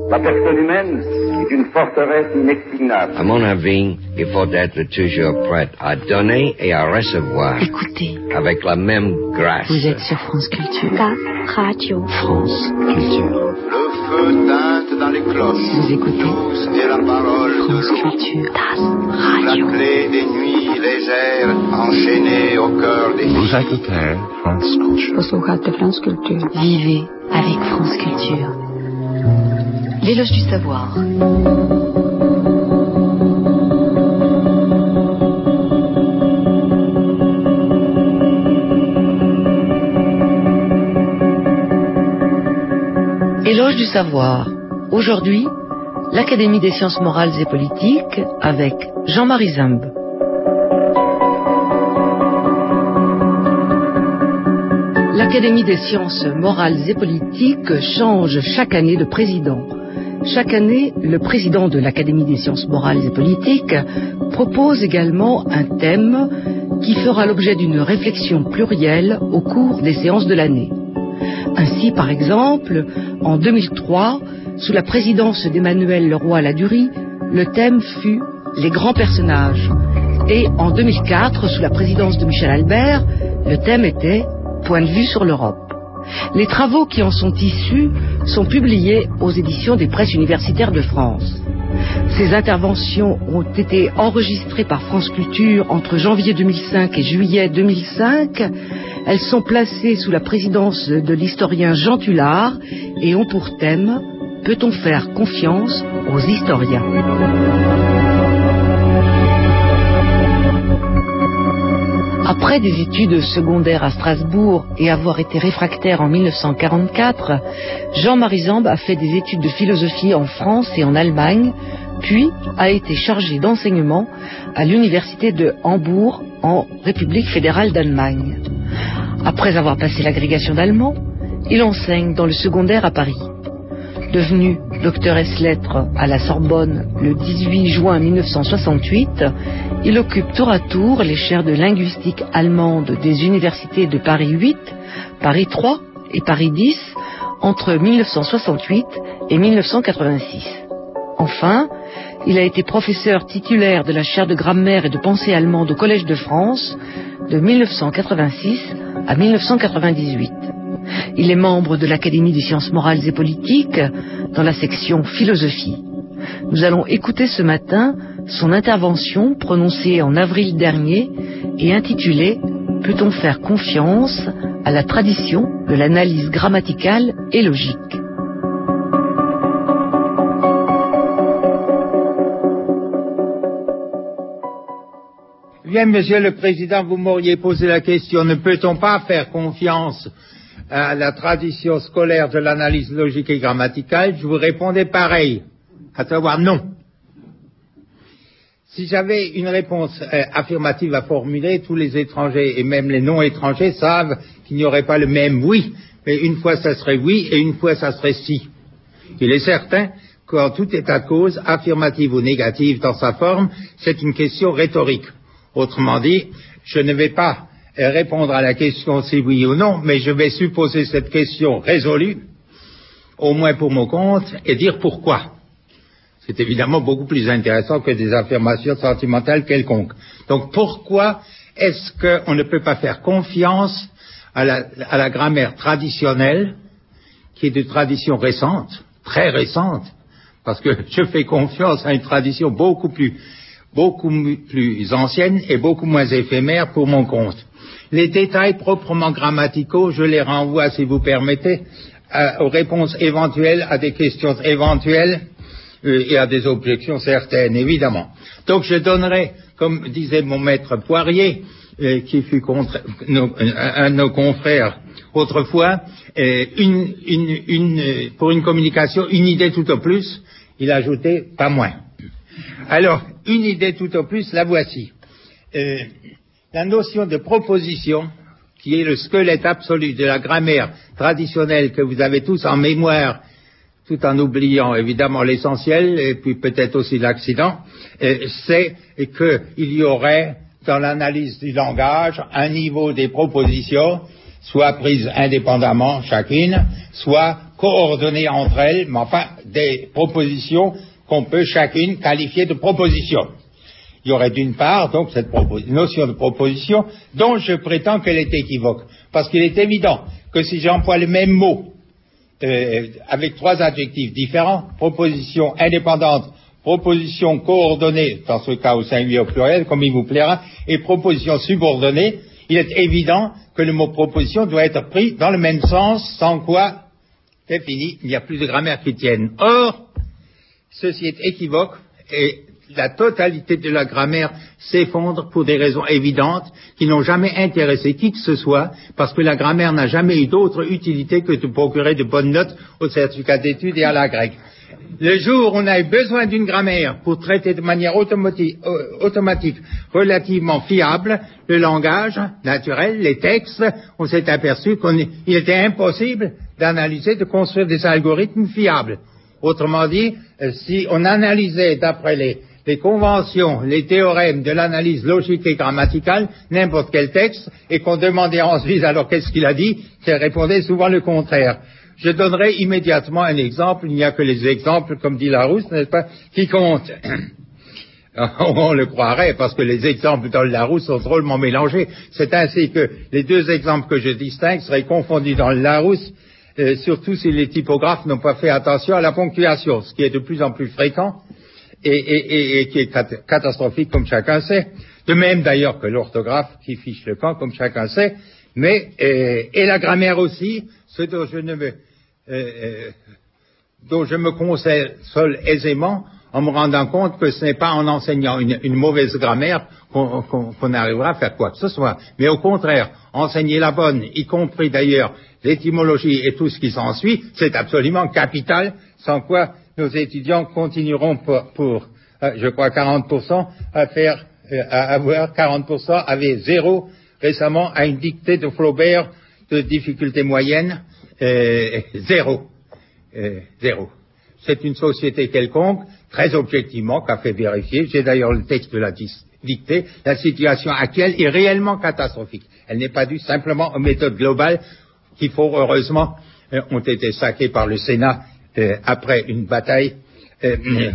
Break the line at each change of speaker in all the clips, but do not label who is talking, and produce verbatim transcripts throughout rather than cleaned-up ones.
La personne humaine est une forteresse inexpugnable.
À mon avis, il faut être toujours prêt à donner et à recevoir.
Écoutez.
Avec la même grâce.
Vous êtes sur France Culture.
Das Radio.
France Culture.
Le feu teinte dans les cloches.
Vous écoutez.
Et la parole
France
de l'eau.
Culture.
Das
La
Radio.
clé des nuits légères enchaînées au cœur des
Vous écoutez France Culture.
Posloucháte France Culture.
Vivez avec France Culture. L'éloge du savoir. Éloge du savoir. Aujourd'hui, l'Académie des sciences morales et politiques avec Jean-Marie Zimb. L'Académie des sciences morales et politiques change chaque année de président. Chaque année, le président de l'Académie des sciences morales et politiques propose également un thème qui fera l'objet d'une réflexion plurielle au cours des séances de l'année. Ainsi, par exemple, en deux mille trois, sous la présidence d'Emmanuel Leroy-Ladurie, le thème fut « Les grands personnages ». Et en deux mille quatre, sous la présidence de Michel Albert, le thème était « Point de vue sur l'Europe ». Les travaux qui en sont issus sont publiés aux éditions des presses universitaires de France. Ces interventions ont été enregistrées par France Culture entre janvier deux mille cinq et juillet deux mille cinq. Elles sont placées sous la présidence de l'historien Jean Tullard et ont pour thème « Peut-on faire confiance aux historiens ?» Après des études secondaires à Strasbourg et avoir été réfractaire en mille neuf cent quarante-quatre, Jean-Marie Zimb a fait des études de philosophie en France et en Allemagne, puis a été chargé d'enseignement à l'université de Hambourg en République fédérale d'Allemagne. Après avoir passé l'agrégation d'allemand, il enseigne dans le secondaire à Paris. Devenu docteur ès lettres à la Sorbonne le dix-huit juin mille neuf cent soixante-huit, il occupe tour à tour les chaires de linguistique allemande des universités de Paris huit, Paris trois et Paris dix entre mille neuf cent soixante-huit et mille neuf cent quatre-vingt-six. Enfin, il a été professeur titulaire de la chaire de grammaire et de pensée allemande au Collège de France de mille neuf cent quatre-vingt-six à mille neuf cent quatre-vingt-dix-huit. Il est membre de l'Académie des sciences morales et politiques dans la section philosophie. Nous allons écouter ce matin son intervention prononcée en avril dernier et intitulée « Peut-on faire confiance à la tradition de l'analyse grammaticale et logique ?»
Bien, Monsieur le Président, vous m'auriez posé la question, ne peut-on pas faire confiance à la tradition scolaire de l'analyse logique et grammaticale? Je vous répondais pareil, à savoir non. Si j'avais une réponse euh, affirmative à formuler, tous les étrangers et même les non-étrangers savent qu'il n'y aurait pas le même oui, mais une fois ça serait oui et une fois ça serait si. Il est certain qu'en tout état de cause, affirmative ou négative dans sa forme, c'est une question rhétorique. Autrement dit, je ne vais pas répondre à la question si oui ou non, mais je vais supposer cette question résolue, au moins pour mon compte, et dire pourquoi. C'est évidemment beaucoup plus intéressant que des affirmations sentimentales quelconques. Donc pourquoi est-ce qu'on ne peut pas faire confiance à la, à la grammaire traditionnelle, qui est de tradition récente, très récente, parce que je fais confiance à une tradition beaucoup plus, beaucoup plus ancienne et beaucoup moins éphémère pour mon compte. Les détails proprement grammaticaux, je les renvoie, si vous permettez, à, aux réponses éventuelles à des questions éventuelles euh, et à des objections certaines, évidemment. Donc je donnerai, comme disait mon maître Poirier, euh, qui fut contre, nos, un de nos confrères autrefois, euh, une, une, une, pour une communication, une idée tout au plus, il ajoutait pas moins. Alors, une idée tout au plus, la voici. Euh, La notion de proposition, qui est le squelette absolu de la grammaire traditionnelle que vous avez tous en mémoire, tout en oubliant évidemment l'essentiel, et puis peut-être aussi l'accident, euh, c'est qu'il y aurait, dans l'analyse du langage, un niveau des propositions, soit prises indépendamment chacune, soit coordonnées entre elles, mais enfin des propositions qu'on peut chacune qualifier de propositions. Il y aurait d'une part donc cette notion de proposition dont je prétends qu'elle est équivoque, parce qu'il est évident que si j'emploie le même mot euh, avec trois adjectifs différents, proposition indépendante, proposition coordonnée, dans ce cas au singulier au pluriel, comme il vous plaira, et proposition subordonnée, il est évident que le mot proposition doit être pris dans le même sens, sans quoi c'est fini, il n'y a plus de grammaire qui tienne. Or, ceci est équivoque et la totalité de la grammaire s'effondre pour des raisons évidentes qui n'ont jamais intéressé qui que ce soit, parce que la grammaire n'a jamais eu d'autre utilité que de procurer de bonnes notes au certificat d'études et à la grecque. Le jour où on a eu besoin d'une grammaire pour traiter de manière automatique, automatique relativement fiable le langage naturel, les textes, on s'est aperçu qu'il était impossible d'analyser, de construire des algorithmes fiables. Autrement dit, si on analysait d'après les, les conventions, les théorèmes de l'analyse logique et grammaticale, n'importe quel texte, et qu'on demandait ensuite alors qu'est-ce qu'il a dit, qu'il répondait souvent le contraire. Je donnerai immédiatement un exemple, il n'y a que les exemples, comme dit Larousse, n'est-ce pas, qui comptent. On le croirait, parce que les exemples dans le Larousse sont drôlement mélangés. C'est ainsi que les deux exemples que je distingue seraient confondus dans le Larousse, euh, surtout si les typographes n'ont pas fait attention à la ponctuation, ce qui est de plus en plus fréquent et, et, et, et qui est cat- catastrophique, comme chacun sait. De même d'ailleurs que l'orthographe qui fiche le camp, comme chacun sait, mais euh, et la grammaire aussi, ce dont je ne me Euh, dont je me console aisément en me rendant compte que ce n'est pas en enseignant une, une mauvaise grammaire qu'on, qu'on, qu'on arrivera à faire quoi que ce soit, mais au contraire, enseigner la bonne, y compris d'ailleurs l'étymologie et tout ce qui s'ensuit, c'est absolument capital, sans quoi nos étudiants continueront pour, pour euh, je crois, quarante pour cent à faire, euh, à avoir quarante pour cent avaient zéro récemment à une dictée de Flaubert de difficulté moyenne. Euh, zéro. Euh, zéro. C'est une société quelconque, très objectivement, qu'a fait vérifier. J'ai d'ailleurs le texte de la dictée. La situation actuelle est réellement catastrophique. Elle n'est pas due simplement aux méthodes globales qui, fort heureusement, euh, ont été saquées par le Sénat euh, après une bataille euh,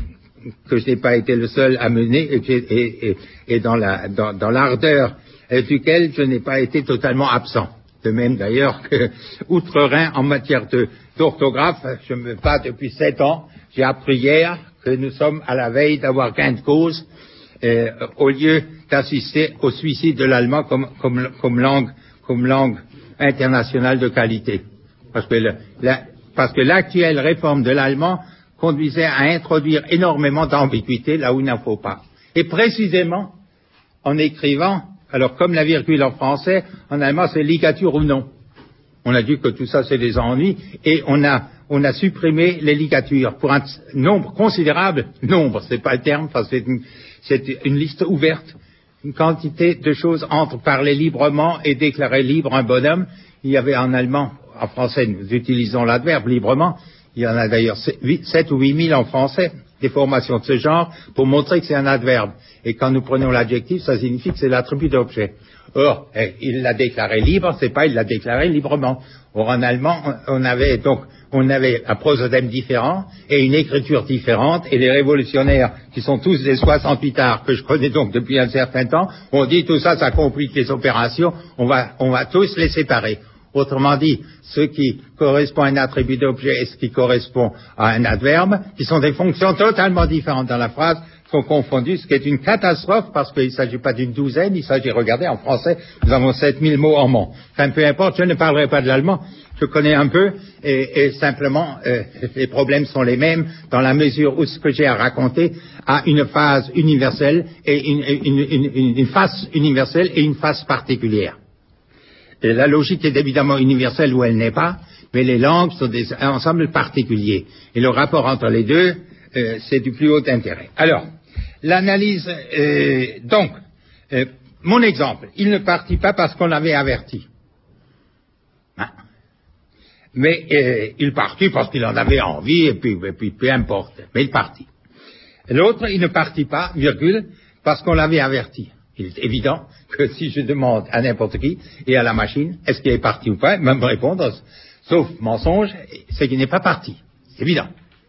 que je n'ai pas été le seul à mener et, et, et, et dans, la, dans, dans l'ardeur euh, duquel je n'ai pas été totalement absent. De même d'ailleurs que, outre-Rhin, en matière de, d'orthographe, je me bats depuis sept ans. J'ai appris hier que nous sommes à la veille d'avoir gain de cause, euh, au lieu d'assister au suicide de l'allemand comme, comme, comme, langue, comme langue internationale de qualité. Parce que, le, la, parce que l'actuelle réforme de l'allemand conduisait à introduire énormément d'ambiguïté là où il n'en faut pas. Et précisément, en écrivant, alors, comme la virgule en français, en allemand, c'est ligature ou non. On a dit que tout ça, c'est des ennuis, et on a, on a supprimé les ligatures pour un nombre considérable, nombre, c'est pas le terme, enfin, c'est une, c'est une liste ouverte, une quantité de choses entre parler librement et déclarer libre un bonhomme. Il y avait en allemand, en français, nous utilisons l'adverbe librement, il y en a d'ailleurs sept ou huit mille en français, des formations de ce genre, pour montrer que c'est un adverbe. Et quand nous prenons l'adjectif, ça signifie que c'est l'attribut d'objet. Or, eh, il l'a déclaré libre, c'est pas il l'a déclaré librement. Or, en allemand, on avait donc, on avait un prosodème différent et une écriture différente, et les révolutionnaires, qui sont tous des soixante-huitards, que je connais donc depuis un certain temps, ont dit tout ça, ça complique les opérations, on va, on va tous les séparer. Autrement dit, ce qui correspond à un attribut d'objet et ce qui correspond à un adverbe, qui sont des fonctions totalement différentes dans la phrase, sont confondus, ce qui est une catastrophe parce qu'il ne s'agit pas d'une douzaine, il s'agit, regardez, en français, nous avons sept mille mots en mot. Enfin, peu importe, je ne parlerai pas de l'allemand, je connais un peu, et, et simplement, euh, les problèmes sont les mêmes dans la mesure où ce que j'ai à raconter a une phase universelle et une, une, une, une, une face universelle et une face particulière. Et la logique est évidemment universelle où elle n'est pas, mais les langues sont des ensembles particuliers. Et le rapport entre les deux, euh, c'est du plus haut intérêt. Alors, l'analyse, euh, donc, euh, mon exemple, il ne partit pas parce qu'on l'avait averti. Hein? Mais euh, il partit parce qu'il en avait envie, et puis, et puis peu importe, mais il partit. L'autre, il ne partit pas, virgule, parce qu'on l'avait averti. Il est évident que si je demande à n'importe qui et à la machine, est-ce qu'il est parti ou pas, il va me répondre sauf mensonge, c'est qu'il n'est pas parti. C'est évident.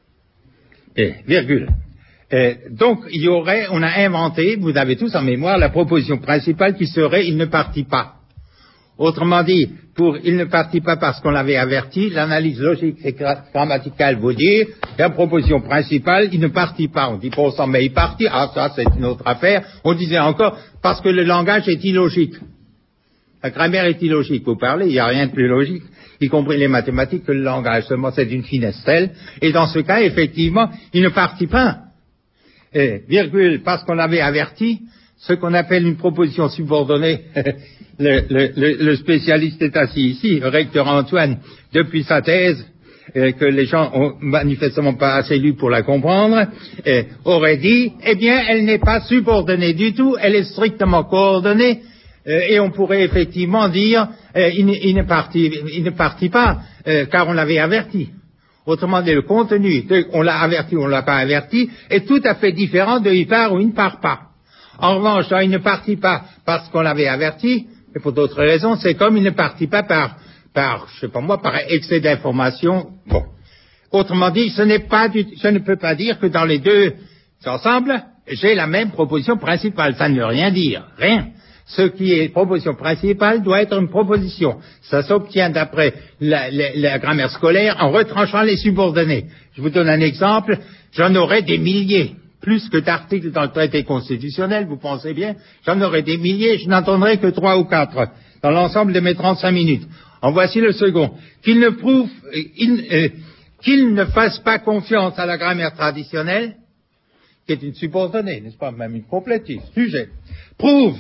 Et, virgule. Et, donc, il y aurait, on a inventé, vous avez tous en mémoire, la proposition principale qui serait « il ne partit pas ». Autrement dit, pour « il ne partit pas parce qu'on l'avait averti », l'analyse logique et grammaticale vous dit, la proposition principale, il ne partit pas. On dit pour ça, mais il partit, ah ça c'est une autre affaire. On disait encore, parce que le langage est illogique. La grammaire est illogique. Vous parlez, il n'y a rien de plus logique, y compris les mathématiques, que le langage. Seulement c'est d'une finesse telle. Et dans ce cas, effectivement, il ne partit pas. Et, virgule, parce qu'on l'avait averti, ce qu'on appelle une proposition subordonnée, le, le, le, le spécialiste est assis ici, le recteur Antoine, depuis sa thèse, euh, que les gens ont manifestement pas assez lu pour la comprendre, euh, aurait dit, eh bien, elle n'est pas subordonnée du tout, elle est strictement coordonnée, euh, et on pourrait effectivement dire, euh, il, il, ne partit, il ne partit pas, euh, car on l'avait averti. Autrement dit, le contenu, de, on l'a averti ou on l'a pas averti, est tout à fait différent de il part ou il ne part pas. En revanche, il ne partit pas parce qu'on l'avait averti, et pour d'autres raisons, c'est comme il ne partit pas par, par, je sais pas moi, par excès d'information. Bon. Autrement dit, ce n'est pas du, je ne peux pas dire que dans les deux ensembles, j'ai la même proposition principale. Ça ne veut rien dire. Rien. Ce qui est proposition principale doit être une proposition. Ça s'obtient d'après la, la, la grammaire scolaire en retranchant les subordonnés. Je vous donne un exemple. J'en aurais des milliers. Plus que d'articles dans le traité constitutionnel, vous pensez bien, j'en aurais des milliers, je n'entendrai que trois ou quatre dans l'ensemble de mes trente-cinq minutes. En voici le second. Qu'il ne prouve, il, euh, qu'il ne fasse pas confiance à la grammaire traditionnelle, qui est une subordonnée, n'est-ce pas, même une complétive, sujet, prouve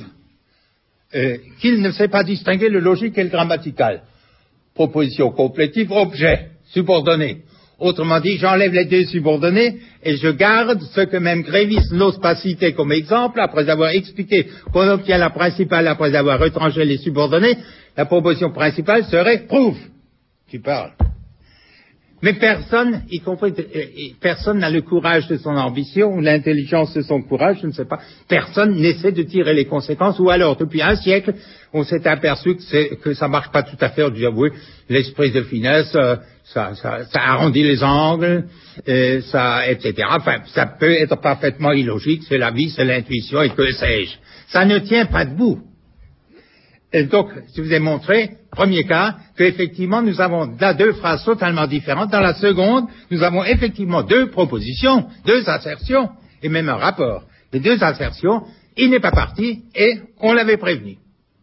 euh, qu'il ne sait pas distinguer le logique et le grammatical. Proposition complétive, objet, subordonné. Autrement dit, j'enlève les deux subordonnés et je garde ce que même Grévis n'ose pas citer comme exemple, après avoir expliqué qu'on obtient la principale après avoir retranché les subordonnés. La proposition principale serait « prouve ». Tu parles. Mais personne, y compris, personne n'a le courage de son ambition ou l'intelligence de son courage, je ne sais pas. Personne n'essaie de tirer les conséquences, ou alors, depuis un siècle, on s'est aperçu que, c'est, que ça marche pas tout à fait. On dit, oui, l'esprit de finesse, euh, ça, ça, ça arrondit les angles, et, ça, et cetera. Enfin, ça peut être parfaitement illogique, c'est la vie, c'est l'intuition, et que sais-je. Ça ne tient pas debout. Et donc, je vous ai montré, premier cas, qu'effectivement, nous avons là deux phrases totalement différentes. Dans la seconde, nous avons effectivement deux propositions, deux assertions, et même un rapport. Les deux assertions, il n'est pas parti, et on l'avait prévenu.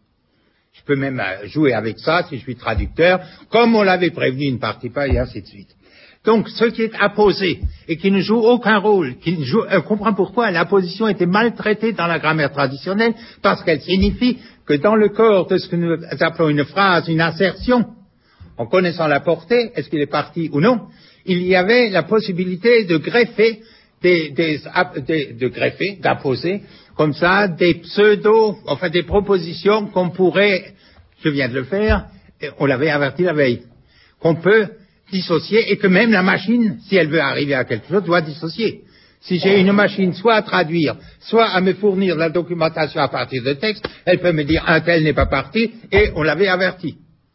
Je peux même jouer avec ça, si je suis traducteur, comme on l'avait prévenu, il ne partit pas, et ainsi de suite. Donc, ce qui est apposé, et qui ne joue aucun rôle, qui ne joue, on comprend pourquoi l'apposition était maltraitée dans la grammaire traditionnelle, parce qu'elle signifie que dans le corps de ce que nous appelons une phrase, une assertion, en connaissant la portée, est-ce qu'il est parti ou non, il y avait la possibilité de greffer, des, des, des, de greffer, d'apposer, comme ça, des pseudo, enfin des propositions qu'on pourrait, je viens de le faire, on l'avait averti la veille, qu'on peut dissocier et que même la machine, si elle veut arriver à quelque chose, doit dissocier. Si j'ai une machine soit à traduire, soit à me fournir de la documentation à partir de texte, elle peut me dire un tel n'est pas parti et on l'avait averti.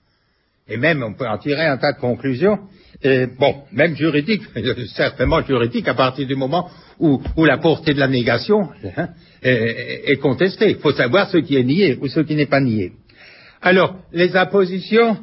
Et même on peut en tirer un tas de conclusions, et bon, même juridiques, certainement juridiques à partir du moment où, où la portée de la négation hein, est, est contestée. Il faut savoir ce qui est nié ou ce qui n'est pas nié. Alors, les appositions,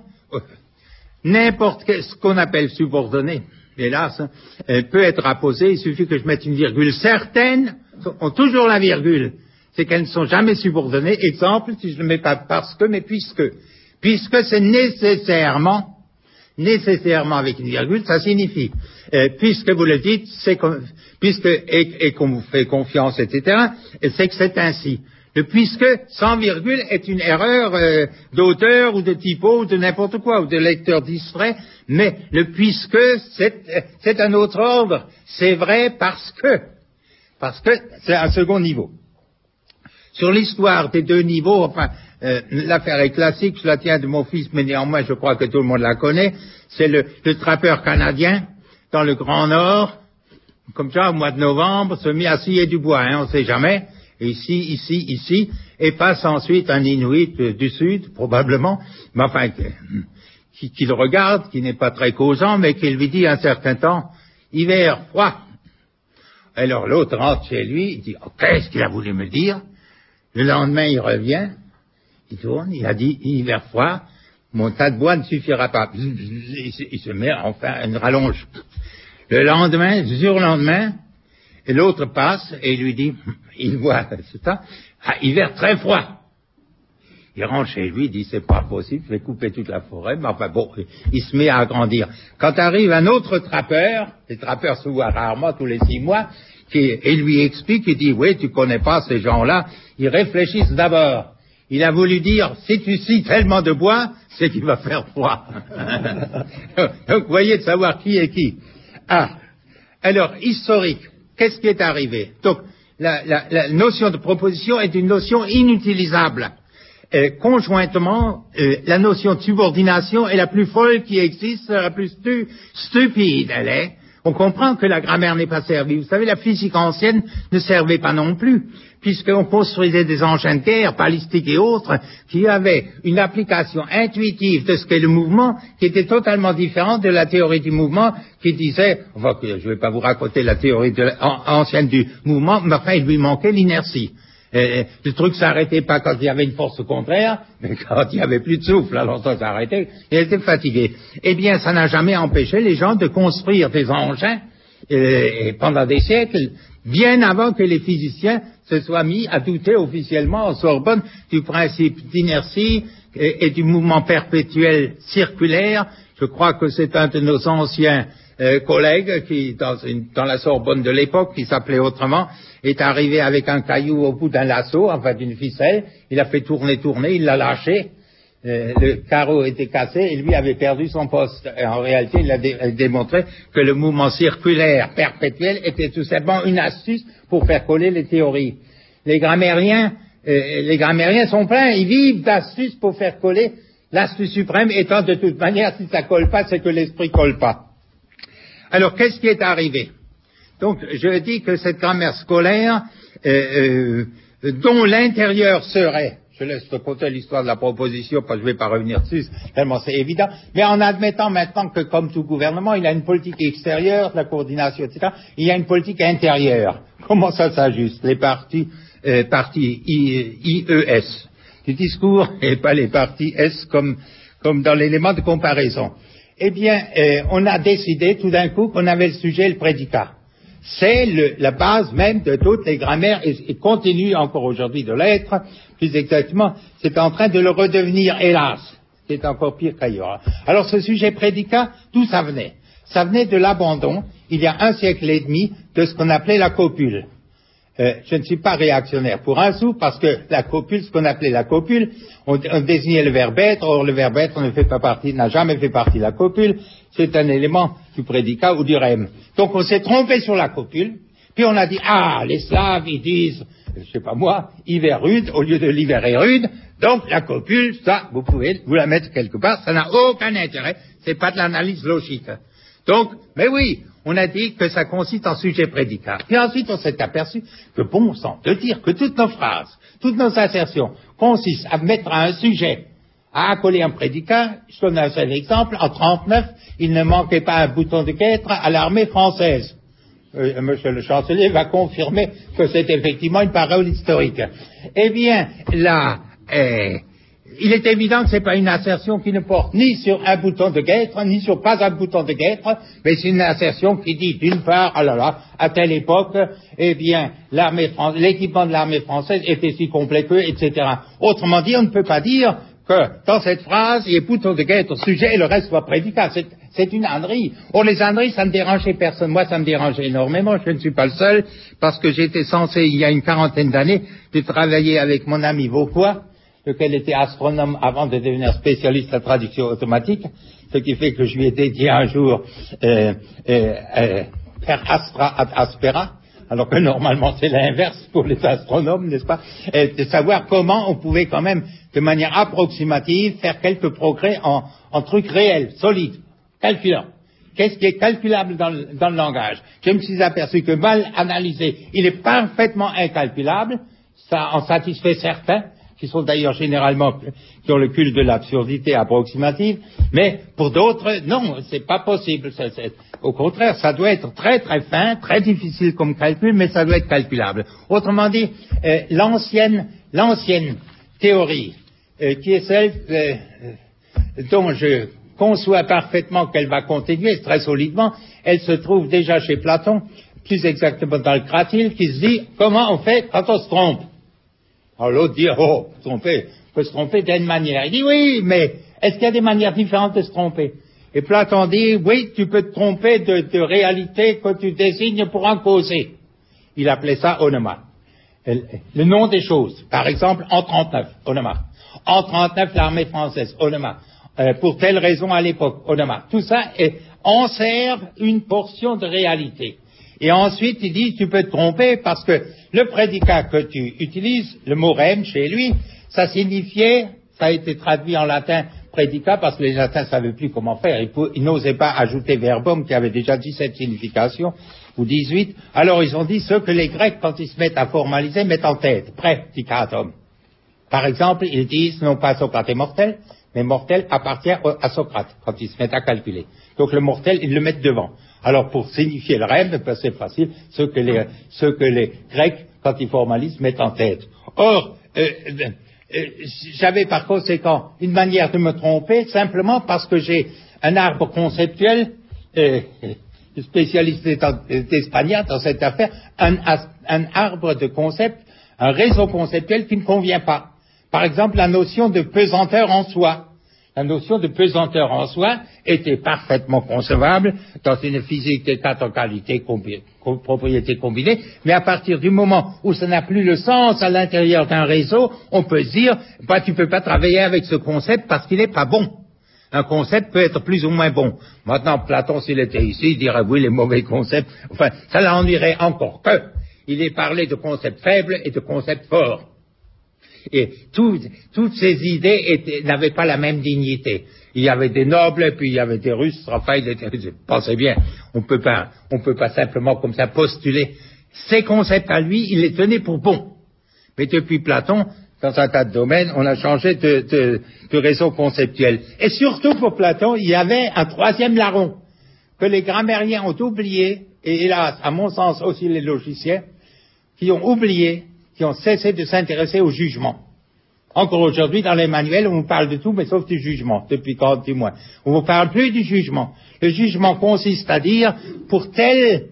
n'importe ce qu'on appelle subordonné, hélas, euh, peut être apposé, il suffit que je mette une virgule. Certaines ont toujours la virgule, c'est qu'elles ne sont jamais subordonnées. Exemple, si je ne mets pas parce que, mais puisque. Puisque c'est nécessairement, nécessairement avec une virgule, ça signifie, euh, puisque vous le dites, c'est comme, puisque, et, et qu'on vous fait confiance, et cetera, c'est que c'est ainsi. Le puisque, sans virgule, est une erreur euh, d'auteur ou de typo ou de n'importe quoi, ou de lecteur distrait, mais le puisque, c'est, c'est un autre ordre. C'est vrai parce que, parce que c'est un second niveau. Sur l'histoire des deux niveaux, enfin, euh, l'affaire est classique, je la tiens de mon fils, mais néanmoins je crois que tout le monde la connaît, c'est le, le trappeur canadien dans le Grand Nord, comme ça, au mois de novembre, se mit à scier du bois, hein, on ne sait jamais, ici, ici, ici, et passe ensuite un Inuit du Sud, probablement, mais enfin, qui, qui le regarde, qui n'est pas très causant, mais qui lui dit un certain temps, hiver froid. Alors l'autre rentre chez lui, il dit, oh, qu'est-ce qu'il a voulu me dire? Le lendemain, il revient, il tourne, il a dit, hiver froid, mon tas de bois ne suffira pas. Il se, il se met enfin une rallonge. Le lendemain, le surlendemain, et l'autre passe et lui dit, il voit ce temps, ah, hiver très froid. Il rentre chez lui, il dit, c'est pas possible, je vais couper toute la forêt, mais enfin bon, il se met à agrandir. Quand arrive un autre trappeur, les trappeurs se voient rarement tous les six mois, qui, et lui explique, il dit, oui, tu connais pas ces gens-là, ils réfléchissent d'abord. Il a voulu dire, si tu scies tellement de bois, c'est qu'il va faire froid. Donc, vous voyez de savoir qui est qui. Ah, alors, historique, qu'est-ce qui est arrivé? Donc, la, la, la notion de proposition est une notion inutilisable. Euh, conjointement, euh, la notion de subordination est la plus folle qui existe, la plus stu stupide, elle est. On comprend que la grammaire n'est pas servie. Vous savez, la physique ancienne ne servait pas non plus, puisqu'on construisait des engins de guerre, balistiques et autres, qui avaient une application intuitive de ce qu'est le mouvement, qui était totalement différente de la théorie du mouvement, qui disait, enfin, je ne vais pas vous raconter la théorie de la, en, ancienne du mouvement, mais enfin, il lui manquait l'inertie. Et le truc s'arrêtait pas quand il y avait une force contraire, mais quand il y avait plus de souffle, alors ça s'arrêtait, il était fatigué. Eh bien, ça n'a jamais empêché les gens de construire des engins et, et pendant des siècles, bien avant que les physiciens se soient mis à douter officiellement en Sorbonne du principe d'inertie et, et du mouvement perpétuel circulaire. Je crois que c'est un de nos anciens euh, collègues qui, dans, une, dans la Sorbonne de l'époque, qui s'appelait autrement, est arrivé avec un caillou au bout d'un lasso, enfin d'une ficelle, il a fait tourner, tourner, il l'a lâché, euh, le carreau était cassé et lui avait perdu son poste. Et en réalité, il a dé démontré que le mouvement circulaire perpétuel était tout simplement une astuce pour faire coller les théories. Les grammairiens, euh, les grammairiens sont pleins, ils vivent d'astuces pour faire coller, l'astuce suprême étant de toute manière, si ça colle pas, c'est que l'esprit colle pas. Alors, qu'est-ce qui est arrivé? Donc, je dis que cette grammaire scolaire, euh, euh, dont l'intérieur serait, je laisse raconter l'histoire de la proposition, parce que je ne vais pas revenir dessus, tellement c'est évident, mais en admettant maintenant que, comme tout gouvernement, il a une politique extérieure, la coordination, et cetera, il y a une politique intérieure. Comment ça s'ajuste? Les partis, euh, partis I E S du discours, et pas les partis S comme, comme dans l'élément de comparaison. Eh bien, euh, on a décidé tout d'un coup qu'on avait le sujet et le prédicat. C'est le, la base même de toutes les grammaires et, et continue encore aujourd'hui de l'être. Plus exactement, c'est en train de le redevenir, hélas. C'est encore pire qu'ailleurs. Alors ce sujet prédicat, d'où ça venait? Ça venait de l'abandon, il y a un siècle et demi, de ce qu'on appelait la copule. Euh, je ne suis pas réactionnaire pour un sou, parce que la copule, ce qu'on appelait la copule, on, on désignait le verbe être, or le verbe être ne fait pas partie, n'a jamais fait partie de la copule, c'est un élément du prédicat ou du rème. Donc on s'est trompé sur la copule, puis on a dit, ah, les Slaves, ils disent, je sais pas moi, hiver rude, au lieu de l'hiver est rude, donc la copule, ça, vous pouvez vous la mettre quelque part, ça n'a aucun intérêt, c'est pas de l'analyse logique. Donc, mais oui, on a dit que ça consiste en sujet prédicat. Puis ensuite, on s'est aperçu que bon sang, de dire que toutes nos phrases, toutes nos assertions consistent à mettre à un sujet, à accoler un prédicat. Je donne un seul exemple. En trente-neuf, il ne manquait pas un bouton de guêtre à l'armée française. Euh, monsieur le chancelier va confirmer que c'est effectivement une parole historique. Eh bien, là, euh, il est évident que ce n'est pas une assertion qui ne porte ni sur un bouton de guêtre, ni sur pas un bouton de guêtre, mais c'est une assertion qui dit, d'une part, ah là là, à telle époque, eh bien, l'armée française, l'équipement de l'armée française était si complet que, et cetera. Autrement dit, on ne peut pas dire que dans cette phrase, il y ait bouton de guêtre au sujet et le reste soit prédicat. C'est, c'est une ânerie. Or, les âneries, ça ne dérangeait personne. Moi, ça me dérangeait énormément. Je ne suis pas le seul, parce que j'étais censé, il y a une quarantaine d'années, de travailler avec mon ami Vauquois, lequel était astronome avant de devenir spécialiste de la traduction automatique, ce qui fait que je lui ai dédié un jour euh, euh, euh, per astra ad aspera, alors que normalement c'est l'inverse pour les astronomes, n'est-ce pas, et de savoir comment on pouvait quand même, de manière approximative, faire quelques progrès en, en trucs réels, solides, calculants. Qu'est-ce qui est calculable dans le, dans le langage? Je me suis aperçu que mal analysé, il est parfaitement incalculable, ça en satisfait certains, qui sont d'ailleurs généralement, qui ont le culte de l'absurdité approximative, mais pour d'autres, non, c'est pas possible. C'est, c'est, au contraire, ça doit être très très fin, très difficile comme calcul, mais ça doit être calculable. Autrement dit, euh, l'ancienne, l'ancienne théorie, euh, qui est celle euh, dont je conçoit parfaitement qu'elle va continuer très solidement, elle se trouve déjà chez Platon, plus exactement dans le Cratyle, qui se dit comment on fait quand on se trompe. Alors l'autre dit, oh, tromper, on peut se tromper d'une manière. Il dit, oui, mais est-ce qu'il y a des manières différentes de se tromper? Et Platon dit, oui, tu peux te tromper de, de réalité que tu désignes pour en causer. Il appelait ça onoma. Le, le nom des choses. Par exemple, en trente-neuf, onoma. En trente-neuf, l'armée française, onoma. Euh, pour telle raison à l'époque, onoma. Tout ça est, en sert une portion de réalité. Et ensuite, il dit, tu peux te tromper parce que le prédicat que tu utilises, le mot rem chez lui, ça signifiait, ça a été traduit en latin prédicat parce que les latins ne savaient plus comment faire. Ils, ils n'osaient pas ajouter verbum qui avait déjà dix-sept significations ou dix-huit. Alors ils ont dit ce que les Grecs, quand ils se mettent à formaliser, mettent en tête, predicatum. Par exemple, ils disent non pas Socrate est mortel, mais mortel appartient à Socrate quand ils se mettent à calculer. Donc le mortel, ils le mettent devant. Alors pour signifier le rem, ben, c'est facile, ce que les, ce que les Grecs, quand ils formalisent, mettent en tête. Or, euh, euh, j'avais par conséquent une manière de me tromper, simplement parce que j'ai un arbre conceptuel, euh, spécialiste d'Espagnol dans cette affaire, un, un arbre de concept, un réseau conceptuel qui ne convient pas. Par exemple, la notion de pesanteur en soi. La notion de pesanteur en soi était parfaitement concevable dans une physique des quatre qualités, combi- propriétés combinées, mais à partir du moment où ça n'a plus le sens à l'intérieur d'un réseau, on peut se dire, bah, tu peux pas travailler avec ce concept parce qu'il n'est pas bon. Un concept peut être plus ou moins bon. Maintenant, Platon, s'il était ici, il dirait, oui, les mauvais concepts, enfin, ça l'ennuierait encore que. Il est parlé de concepts faibles et de concepts forts. Et tout, toutes ces idées étaient, n'avaient pas la même dignité. Il y avait des nobles, et puis il y avait des Russes. Raphaël était, pensez bien, on peut pas, on peut pas simplement comme ça postuler. Ces concepts à lui, il les tenait pour bons. Mais depuis Platon, dans un tas de domaines, on a changé de, de, de réseau conceptuel. Et surtout pour Platon, il y avait un troisième larron que les grammairiens ont oublié, et hélas, à mon sens aussi les logiciens, qui ont oublié, qui ont cessé de s'intéresser au jugement. Encore aujourd'hui, dans les manuels, on vous parle de tout, mais sauf du jugement, depuis quarante mois. On ne vous parle plus du jugement. Le jugement consiste à dire, pour tel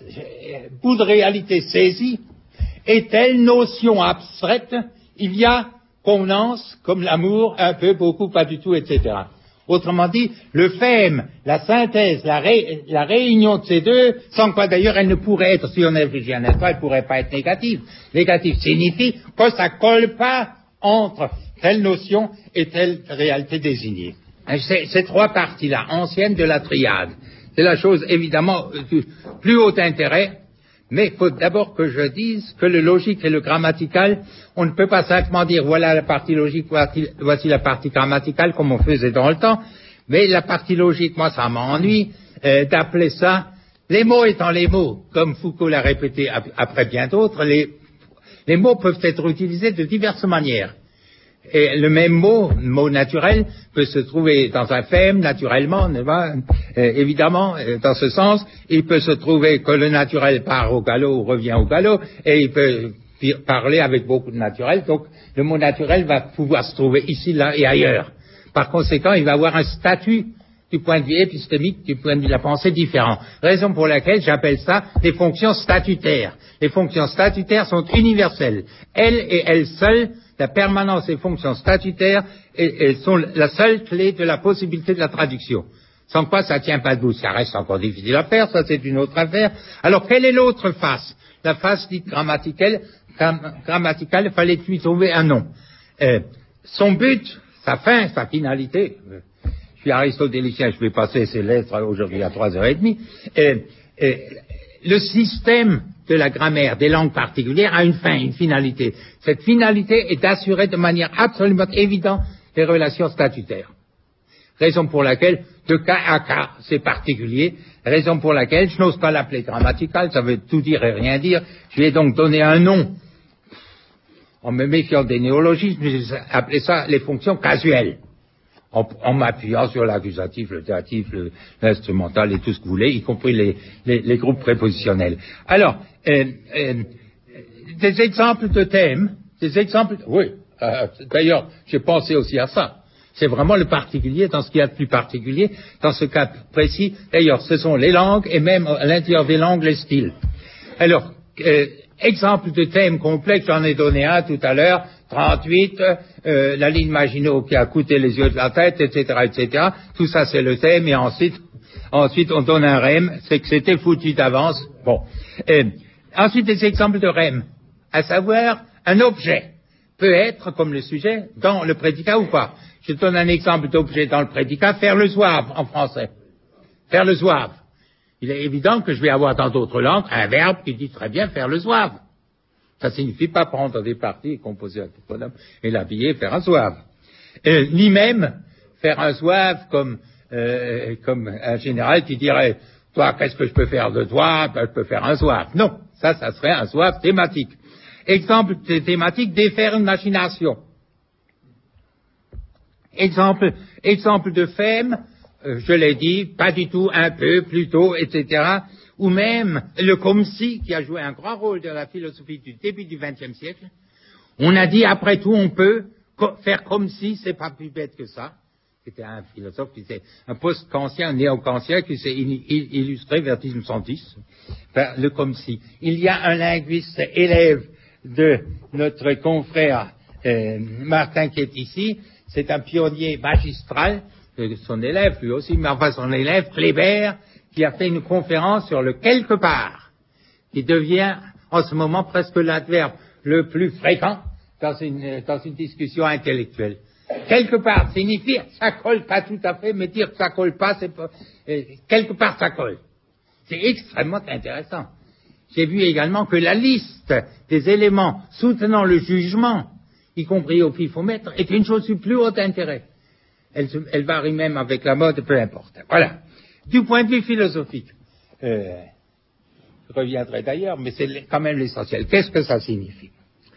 bout de réalité saisie, et telle notion abstraite, il y a convenance, comme l'amour, un peu, beaucoup, pas du tout, et cetera. Autrement dit, le phème, la synthèse, la, ré, la réunion de ces deux, sans quoi d'ailleurs elle ne pourrait être, si on réfléchit à l'instant, elle ne pourrait pas être négative. Négative signifie que ça ne colle pas entre telle notion et telle réalité désignée. Ces, ces trois parties-là, anciennes de la triade, c'est la chose évidemment du plus haut intérêt, mais il faut d'abord que je dise que le logique et le grammatical, on ne peut pas simplement dire voilà la partie logique, voici, voici la partie grammaticale comme on faisait dans le temps, mais la partie logique, moi ça m'ennuie euh, d'appeler ça, les mots étant les mots, comme Foucault l'a répété après bien d'autres, les, les mots peuvent être utilisés de diverses manières. Et le même mot, le mot naturel, peut se trouver dans un phème, naturellement, euh, évidemment, euh, dans ce sens. Il peut se trouver que le naturel part au galop ou revient au galop, et il peut parler avec beaucoup de naturel. Donc, le mot naturel va pouvoir se trouver ici, là et ailleurs. Par conséquent, il va avoir un statut du point de vue épistémique, du point de vue de la pensée différent. Raison pour laquelle j'appelle ça des fonctions statutaires. Les fonctions statutaires sont universelles. Elles et elles seules, la permanence des fonctions statutaires elles sont la seule clé de la possibilité de la traduction. Sans quoi ça tient pas debout. Ça reste encore difficile à faire, ça c'est une autre affaire. Alors quelle est l'autre face? La face dite grammaticale, gram, grammaticale, il fallait lui trouver un nom. Euh, son but, sa fin, sa finalité, euh, je suis aristotélicien, je vais passer ces lettres aujourd'hui à trois heures et demie, euh, euh, le système de la grammaire des langues particulières a une fin, une finalité. Cette finalité est d'assurer de manière absolument évidente les relations statutaires. Raison pour laquelle, de cas à cas, c'est particulier. Raison pour laquelle, je n'ose pas l'appeler grammatical, ça veut tout dire et rien dire. Je lui ai donc donné un nom en me méfiant des néologismes, j'ai appelé ça les fonctions casuelles. En, en m'appuyant sur l'accusatif, le datif, le, l'instrumental et tout ce que vous voulez, y compris les, les, les groupes prépositionnels. Alors, euh, euh, des exemples de thèmes, des exemples, oui, euh, d'ailleurs, j'ai pensé aussi à ça. C'est vraiment le particulier dans ce qu'il y a de plus particulier, dans ce cas précis. D'ailleurs, ce sont les langues et même à l'intérieur des langues, les styles. Alors, euh, exemple de thèmes complexes, j'en ai donné un tout à l'heure, trente-huit, euh, la ligne Maginot qui a coûté les yeux de la tête, et cetera, et cetera. Tout ça, c'est le thème, et ensuite, ensuite, on donne un rème, c'est que c'était foutu d'avance. Bon. Euh, ensuite, des exemples de rème, à savoir, un objet peut être, comme le sujet, dans le prédicat ou pas. Je donne un exemple d'objet dans le prédicat, faire le zouave en français. Faire le zouave. Il est évident que je vais avoir dans d'autres langues un verbe qui dit très bien faire le zouave. Ça signifie pas prendre des parties et composer un toponome et l'habiller, faire un zouave. Euh, ni même faire un zouave comme, euh, comme un général qui dirait, toi, qu'est-ce que je peux faire de toi? Ben, je peux faire un zouave. Non, ça, ça serait un zouave thématique. Exemple de thématique, défaire une machination. Exemple, exemple de femme, euh, je l'ai dit, pas du tout, un peu, plutôt, et cetera. Ou même le comme si, qui a joué un grand rôle dans la philosophie du début du vingtième siècle. On a dit, après tout, on peut co- faire comme si, c'est pas plus bête que ça. C'était un philosophe qui était un post-kantien, un néo-kantien, qui s'est in- il- illustré vers dix-neuf cent dix. Enfin, le comme si. Il y a un linguiste élève de notre confrère euh, Martin qui est ici. C'est un pionnier magistral, euh, son élève lui aussi, mais enfin son élève Kléber, qui a fait une conférence sur le quelque part, qui devient en ce moment presque l'adverbe le plus fréquent dans une, dans une discussion intellectuelle. Quelque part signifie ça colle pas tout à fait, mais dire que ça colle pas, c'est pas, euh, quelque part ça colle. C'est extrêmement intéressant. J'ai vu également que la liste des éléments soutenant le jugement, y compris au pifomètre, est une chose du plus haut intérêt. Elle, se, elle varie même avec la mode, peu importe. Voilà. Du point de vue philosophique, euh, je reviendrai d'ailleurs, mais c'est quand même l'essentiel. Qu'est-ce que ça signifie?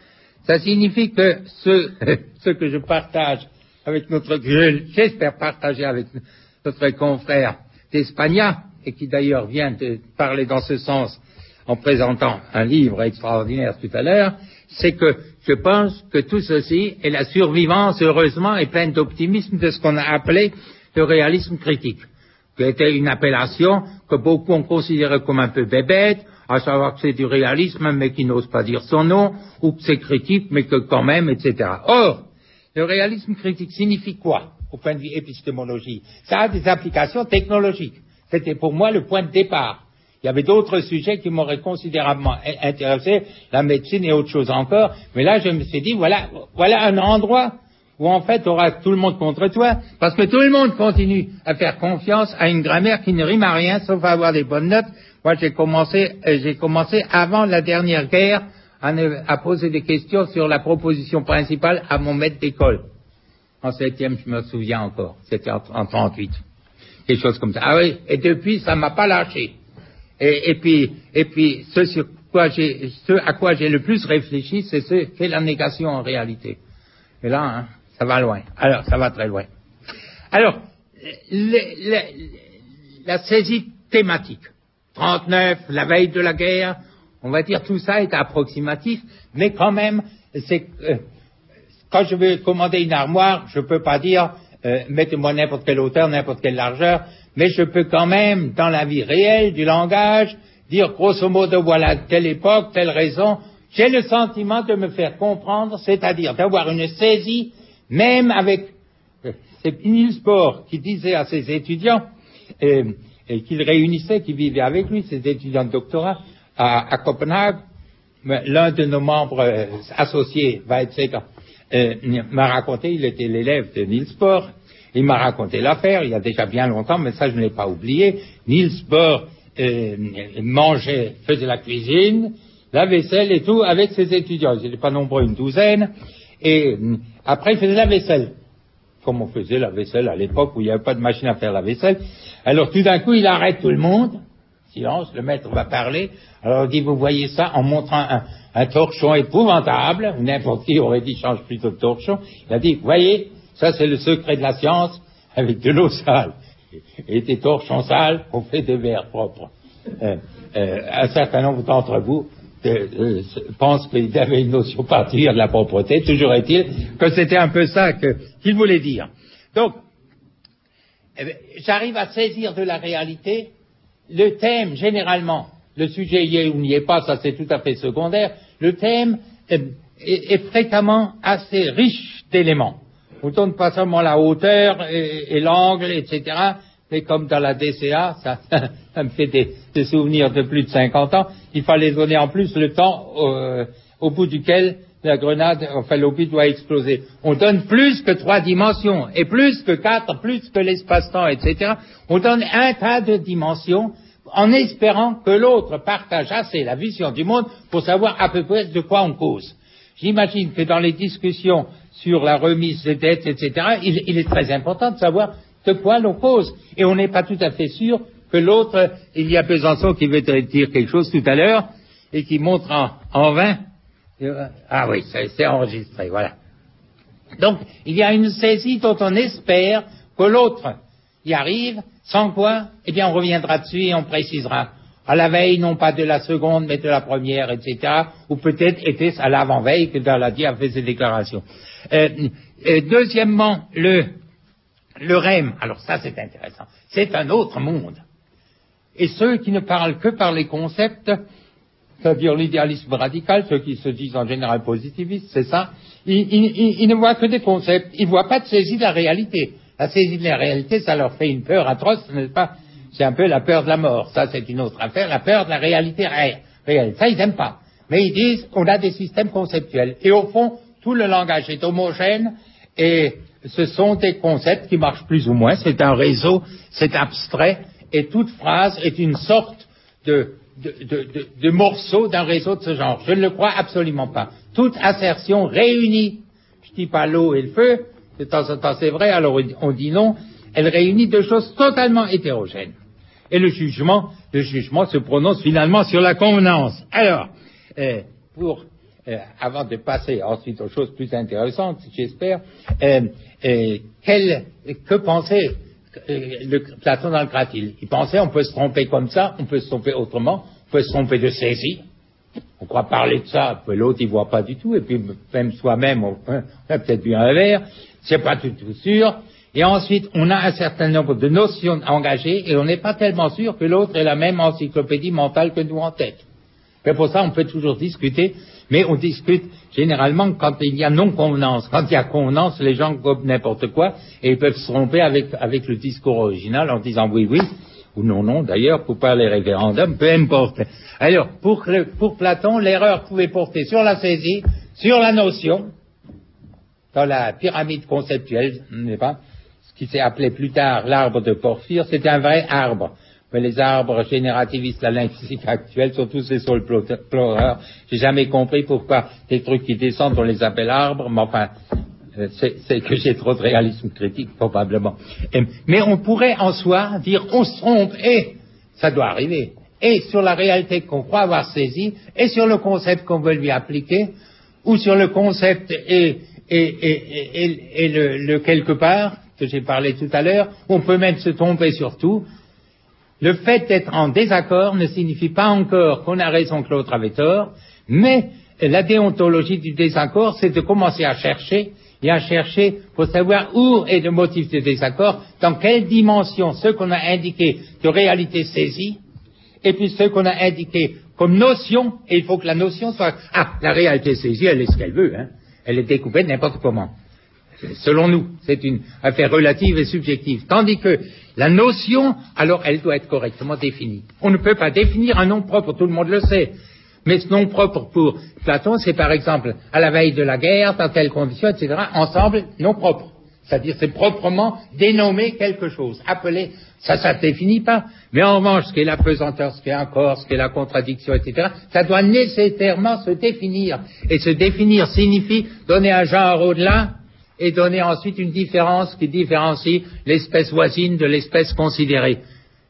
Ça signifie que ce, ce que je partage avec notre, j'espère partager avec notre confrère d'Espagna, et qui d'ailleurs vient de parler dans ce sens en présentant un livre extraordinaire tout à l'heure, c'est que je pense que tout ceci est la survivance, heureusement, et pleine d'optimisme de ce qu'on a appelé le réalisme critique, qui était une appellation que beaucoup ont considérée comme un peu bébête, à savoir que c'est du réalisme, mais qui n'ose pas dire son nom, ou que c'est critique, mais que quand même, et cetera. Or, le réalisme critique signifie quoi, au point de vue épistémologie? Ça a des applications technologiques. C'était pour moi le point de départ. Il y avait d'autres sujets qui m'auraient considérablement intéressé, la médecine et autre chose encore, mais là je me suis dit, voilà, voilà un endroit où en fait tu auras tout le monde contre toi, parce que tout le monde continue à faire confiance à une grammaire qui ne rime à rien, sauf à avoir des bonnes notes. Moi j'ai commencé, euh, j'ai commencé avant la dernière guerre à, ne, à poser des questions sur la proposition principale à mon maître d'école. En septième, je me souviens encore, c'était en, en trente-huit. Quelque chose comme ça. Ah oui, et depuis ça m'a pas lâché. Et, et puis, et puis, ce sur quoi j'ai, ce à quoi j'ai le plus réfléchi, c'est ce qu'est la négation en réalité. Et là, hein, ça va loin. Alors, ça va très loin. Alors, le, le, la saisie thématique. trente-neuf, la veille de la guerre, on va dire tout ça est approximatif, mais quand même, c'est euh, quand je veux commander une armoire, je peux pas dire euh, mettez-moi n'importe quelle hauteur, n'importe quelle largeur. Mais je peux quand même, dans la vie réelle du langage, dire grosso modo, voilà, telle époque, telle raison. J'ai le sentiment de me faire comprendre, c'est-à-dire d'avoir une saisie, même avec... Euh, c'est Niels Bohr qui disait à ses étudiants, euh, et qu'il réunissait, qui vivaient avec lui, ses étudiants de doctorat, à, à Copenhague. L'un de nos membres euh, associés, Weizsäcker, euh, m'a raconté, il était l'élève de Niels Bohr. Il m'a raconté l'affaire, il y a déjà bien longtemps, mais ça je ne l'ai pas oublié. Niels Bohr euh, mangeait, faisait la cuisine, la vaisselle et tout avec ses étudiants. Ils n'étaient pas nombreux, une douzaine. Et euh, après il faisait la vaisselle, comme on faisait la vaisselle à l'époque où il n'y avait pas de machine à faire la vaisselle. Alors tout d'un coup il arrête tout le monde, silence, le maître va parler. Alors il dit, vous voyez ça, en montrant un, un torchon épouvantable, n'importe qui aurait dit, change plutôt de torchon. Il a dit, vous voyez, ça c'est le secret de la science, avec de l'eau sale. Et des torchons sales, on fait des verres propres. Euh, euh, un certain nombre d'entre vous euh, euh, pensent qu'il avait une notion particulière de la propreté. Toujours est-il que c'était un peu ça que, qu'il voulait dire. Donc, eh bien, j'arrive à saisir de la réalité le thème, généralement, le sujet y est ou n'y est pas, ça c'est tout à fait secondaire, le thème est, est, est fréquemment assez riche d'éléments. On ne donne pas seulement la hauteur et, et l'angle, et cetera. C'est comme dans la D C A, ça, ça me fait des, des souvenirs de plus de cinquante ans. Il fallait donner en plus le temps euh, au bout duquel la grenade, enfin l'obus doit exploser. On donne plus que trois dimensions, et plus que quatre, plus que l'espace-temps, et cetera. On donne un tas de dimensions en espérant que l'autre partage assez la vision du monde pour savoir à peu près de quoi on cause. J'imagine que dans les discussions sur la remise des dettes, et cetera, il, il est très important de savoir de quoi l'on cause. Et on n'est pas tout à fait sûr que l'autre, il y a Besançon qui veut dire quelque chose tout à l'heure, et qui montre en, en vain. Ah oui, c'est enregistré, voilà. Donc, il y a une saisie dont on espère que l'autre y arrive, sans quoi, eh bien, on reviendra dessus et on précisera. À la veille, non pas de la seconde, mais de la première, et cetera. Ou peut-être était-ce à l'avant-veille que Daladier a fait ses déclarations. Euh, euh, deuxièmement, le, le R E M. Alors ça, c'est intéressant. C'est un autre monde. Et ceux qui ne parlent que par les concepts, c'est-à-dire l'idéalisme radical, ceux qui se disent en général positivistes, c'est ça, ils, ils, ils ne voient que des concepts. Ils ne voient pas de saisie de la réalité. La saisie de la réalité, ça leur fait une peur atroce, n'est-ce pas? C'est un peu la peur de la mort. Ça, c'est une autre affaire. La peur de la réalité réelle. Ça, ils n'aiment pas. Mais ils disent, on a des systèmes conceptuels. Et au fond, tout le langage est homogène et ce sont des concepts qui marchent plus ou moins. C'est un réseau, c'est abstrait et toute phrase est une sorte de, de, de, de, de morceau d'un réseau de ce genre. Je ne le crois absolument pas. Toute assertion réunit, je dis pas l'eau et le feu, de temps en temps c'est vrai, alors on dit non, elle réunit deux choses totalement hétérogènes. Et le jugement, le jugement se prononce finalement sur la convenance. Alors, euh, pour, euh, avant de passer ensuite aux choses plus intéressantes, j'espère, euh, euh, quel, que pensait euh, le, Platon dans le Cratyle? Il pensait on peut se tromper comme ça, on peut se tromper autrement, on peut se tromper de saisie. On croit parler de ça, puis l'autre il voit pas du tout, et puis même soi-même, on, on a peut-être bu un verre, c'est pas du tout sûr. Et ensuite, on a un certain nombre de notions engagées et on n'est pas tellement sûr que l'autre ait la même encyclopédie mentale que nous en tête. Et pour ça, on peut toujours discuter, mais on discute généralement quand il y a non-convenance. Quand il y a convenance, les gens gobent n'importe quoi et ils peuvent se tromper avec, avec le discours original en disant oui, oui, ou non, non, d'ailleurs, pour parler référendum, peu importe. Alors, pour, pour Platon, l'erreur pouvait porter sur la saisie, sur la notion, dans la pyramide conceptuelle, n'est-ce pas? Ce qui s'est appelé plus tard l'arbre de Porphyre, c'est un vrai arbre. Mais les arbres générativistes, la linguistique actuelle, sont tous des soul pleureurs. J'ai jamais compris pourquoi des trucs qui descendent, on les appelle arbres, mais enfin, c'est, c'est que j'ai trop de réalisme critique, probablement. Et, mais on pourrait en soi dire, on se trompe, et ça doit arriver, et sur la réalité qu'on croit avoir saisie, et sur le concept qu'on veut lui appliquer, ou sur le concept et, et, et, et, et le, le quelque part, que j'ai parlé tout à l'heure, on peut même se tromper sur tout. Le fait d'être en désaccord ne signifie pas encore qu'on a raison que l'autre avait tort, mais la déontologie du désaccord, c'est de commencer à chercher, et à chercher pour savoir où est le motif de désaccord, dans quelle dimension ce qu'on a indiqué de réalité saisie, et puis ce qu'on a indiqué comme notion, et il faut que la notion soit... Ah, la réalité saisie, elle est ce qu'elle veut, hein. Elle est découpée n'importe comment. Selon nous, c'est une affaire relative et subjective. Tandis que la notion, alors elle doit être correctement définie. On ne peut pas définir un nom propre, tout le monde le sait. Mais ce nom propre pour Platon, c'est par exemple à la veille de la guerre, dans telles conditions, et cetera, ensemble, nom propre. C'est-à-dire c'est proprement dénommer quelque chose, appeler, ça, ça ne définit pas. Mais en revanche, ce qu'est la pesanteur, ce qu'est un corps, ce qu'est la contradiction, et cetera, ça doit nécessairement se définir. Et se définir signifie donner un genre au-delà, et donner ensuite une différence qui différencie l'espèce voisine de l'espèce considérée.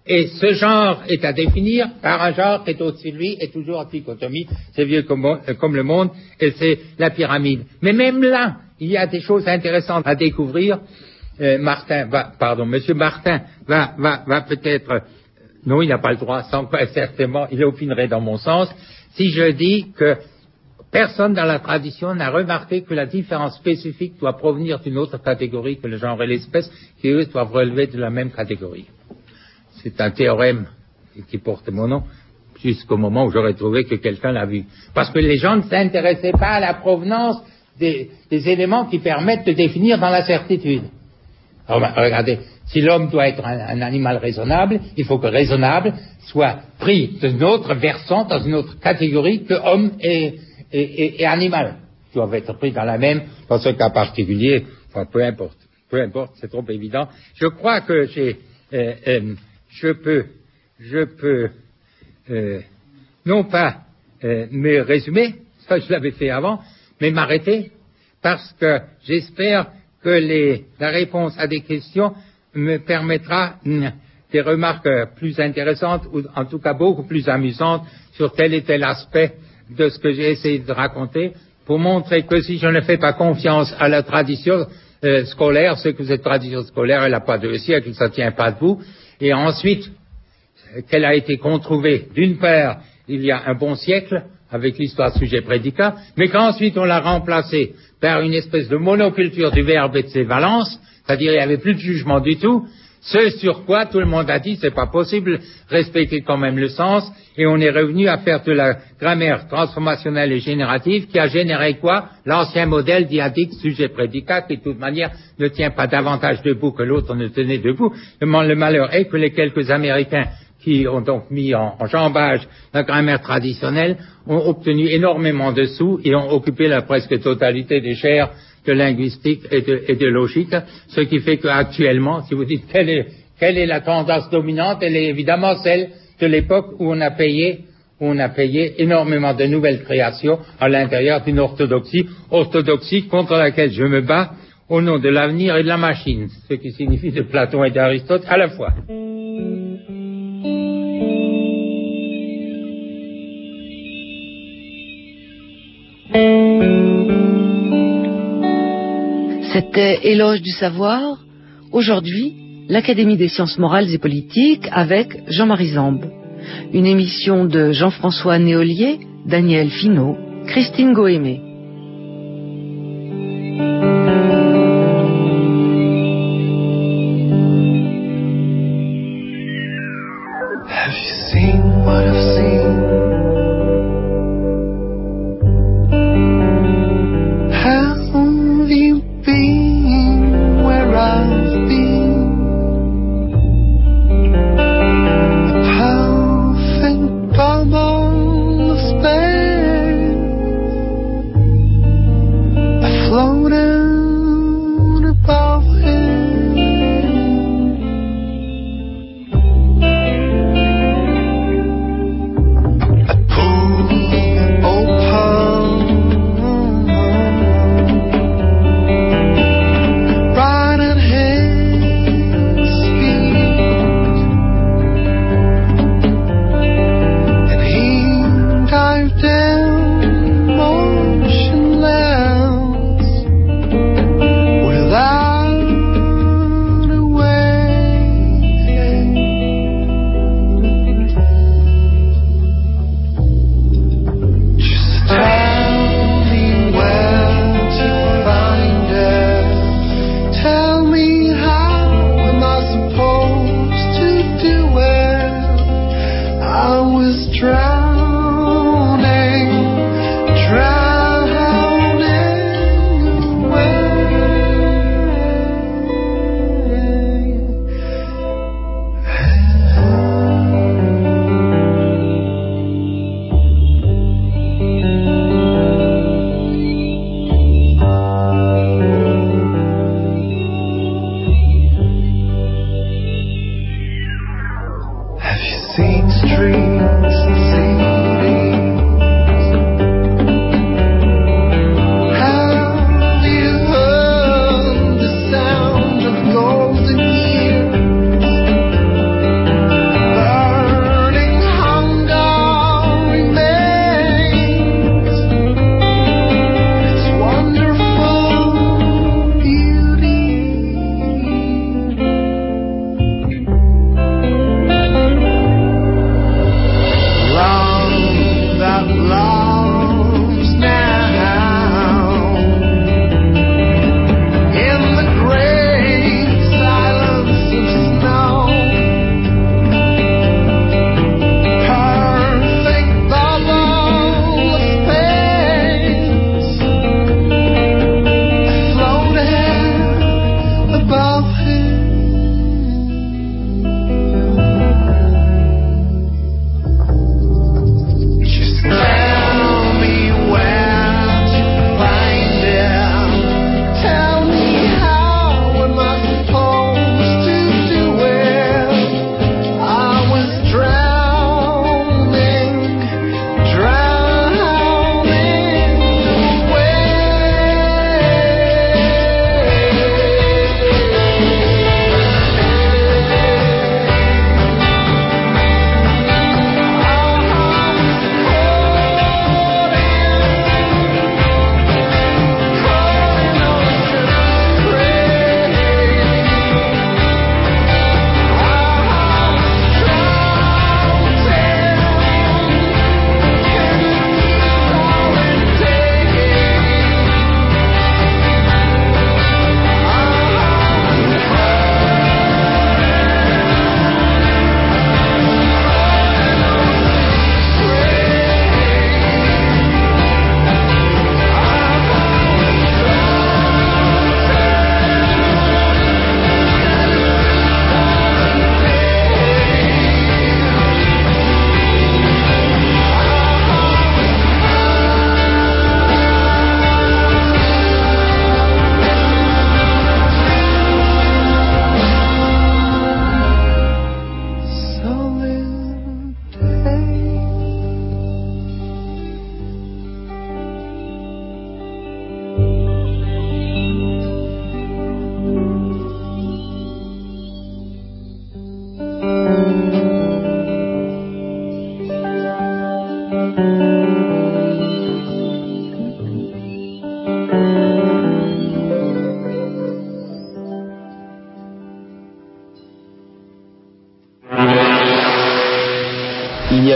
Et ce genre est à définir par un genre qui est au-dessus de lui et toujours en dichotomie, c'est vieux comme, comme le monde, et c'est la pyramide. Mais même là, il y a des choses intéressantes à découvrir. Euh, Martin va, pardon, Monsieur Martin va, va, va peut-être, non, il n'a pas le droit, sans pas certainement, il opinerait dans mon sens, si je dis que personne dans la tradition n'a remarqué que la différence spécifique doit provenir d'une autre catégorie que le genre et l'espèce, qui eux doivent relever de la même catégorie. C'est un théorème qui porte mon nom, jusqu'au moment où j'aurais trouvé que quelqu'un l'a vu. Parce que les gens ne s'intéressaient pas à la provenance des, des éléments qui permettent de définir dans la certitude. Alors, ben, regardez, si l'homme doit être un, un animal raisonnable, il faut que raisonnable soit pris d'une autre versant, dans une autre catégorie que homme et, et, et, et animal. Ils doivent être pris dans la même, dans ce cas particulier, enfin, peu importe, peu importe, c'est trop évident. Je crois que j'ai, euh, euh, je peux, je peux, euh, non pas euh, me résumer, ça je l'avais fait avant, mais m'arrêter, parce que j'espère que les, la réponse à des questions me permettra mm, des remarques plus intéressantes, ou en tout cas beaucoup plus amusantes, sur tel et tel aspect de ce que j'ai essayé de raconter, pour montrer que si je ne fais pas confiance à la tradition euh, scolaire, c'est que cette tradition scolaire, elle n'a pas deux siècles, ça ne tient pas debout, et ensuite, qu'elle a été controuvée, d'une part, il y a un bon siècle, avec l'histoire sujet-prédicat, mais qu'ensuite on l'a remplacée par une espèce de monoculture du verbe et de ses valences, c'est-à-dire il n'y avait plus de jugement du tout, ce sur quoi tout le monde a dit c'est pas possible, respecter quand même le sens, et on est revenu à faire de la grammaire transformationnelle et générative qui a généré quoi? L'ancien modèle diadique sujet-prédicat qui de toute manière ne tient pas davantage debout que l'autre ne tenait debout. Le malheur est que les quelques Américains qui ont donc mis en, en jambage la grammaire traditionnelle, ont obtenu énormément de sous et ont occupé la presque totalité des chaires de linguistique et de, et de logique, ce qui fait qu'actuellement, si vous dites quelle est, quelle est la tendance dominante, elle est évidemment celle de l'époque où on a payé, où on a payé énormément de nouvelles créations à l'intérieur d'une orthodoxie, orthodoxie contre laquelle je me bats au nom de l'avenir et de la machine, ce qui signifie de Platon et d'Aristote à la fois.
C'était Éloge du savoir. Aujourd'hui, l'Académie des sciences morales et politiques avec Jean-Marie Zambe. Une émission de Jean-François Néolier, Daniel Finot, Christine Goémé.
Have you seen what I've seen? Have you been where I've been? A perfect bubble of space, I floated above it. I pulled open right at his feet, and he dived down motionless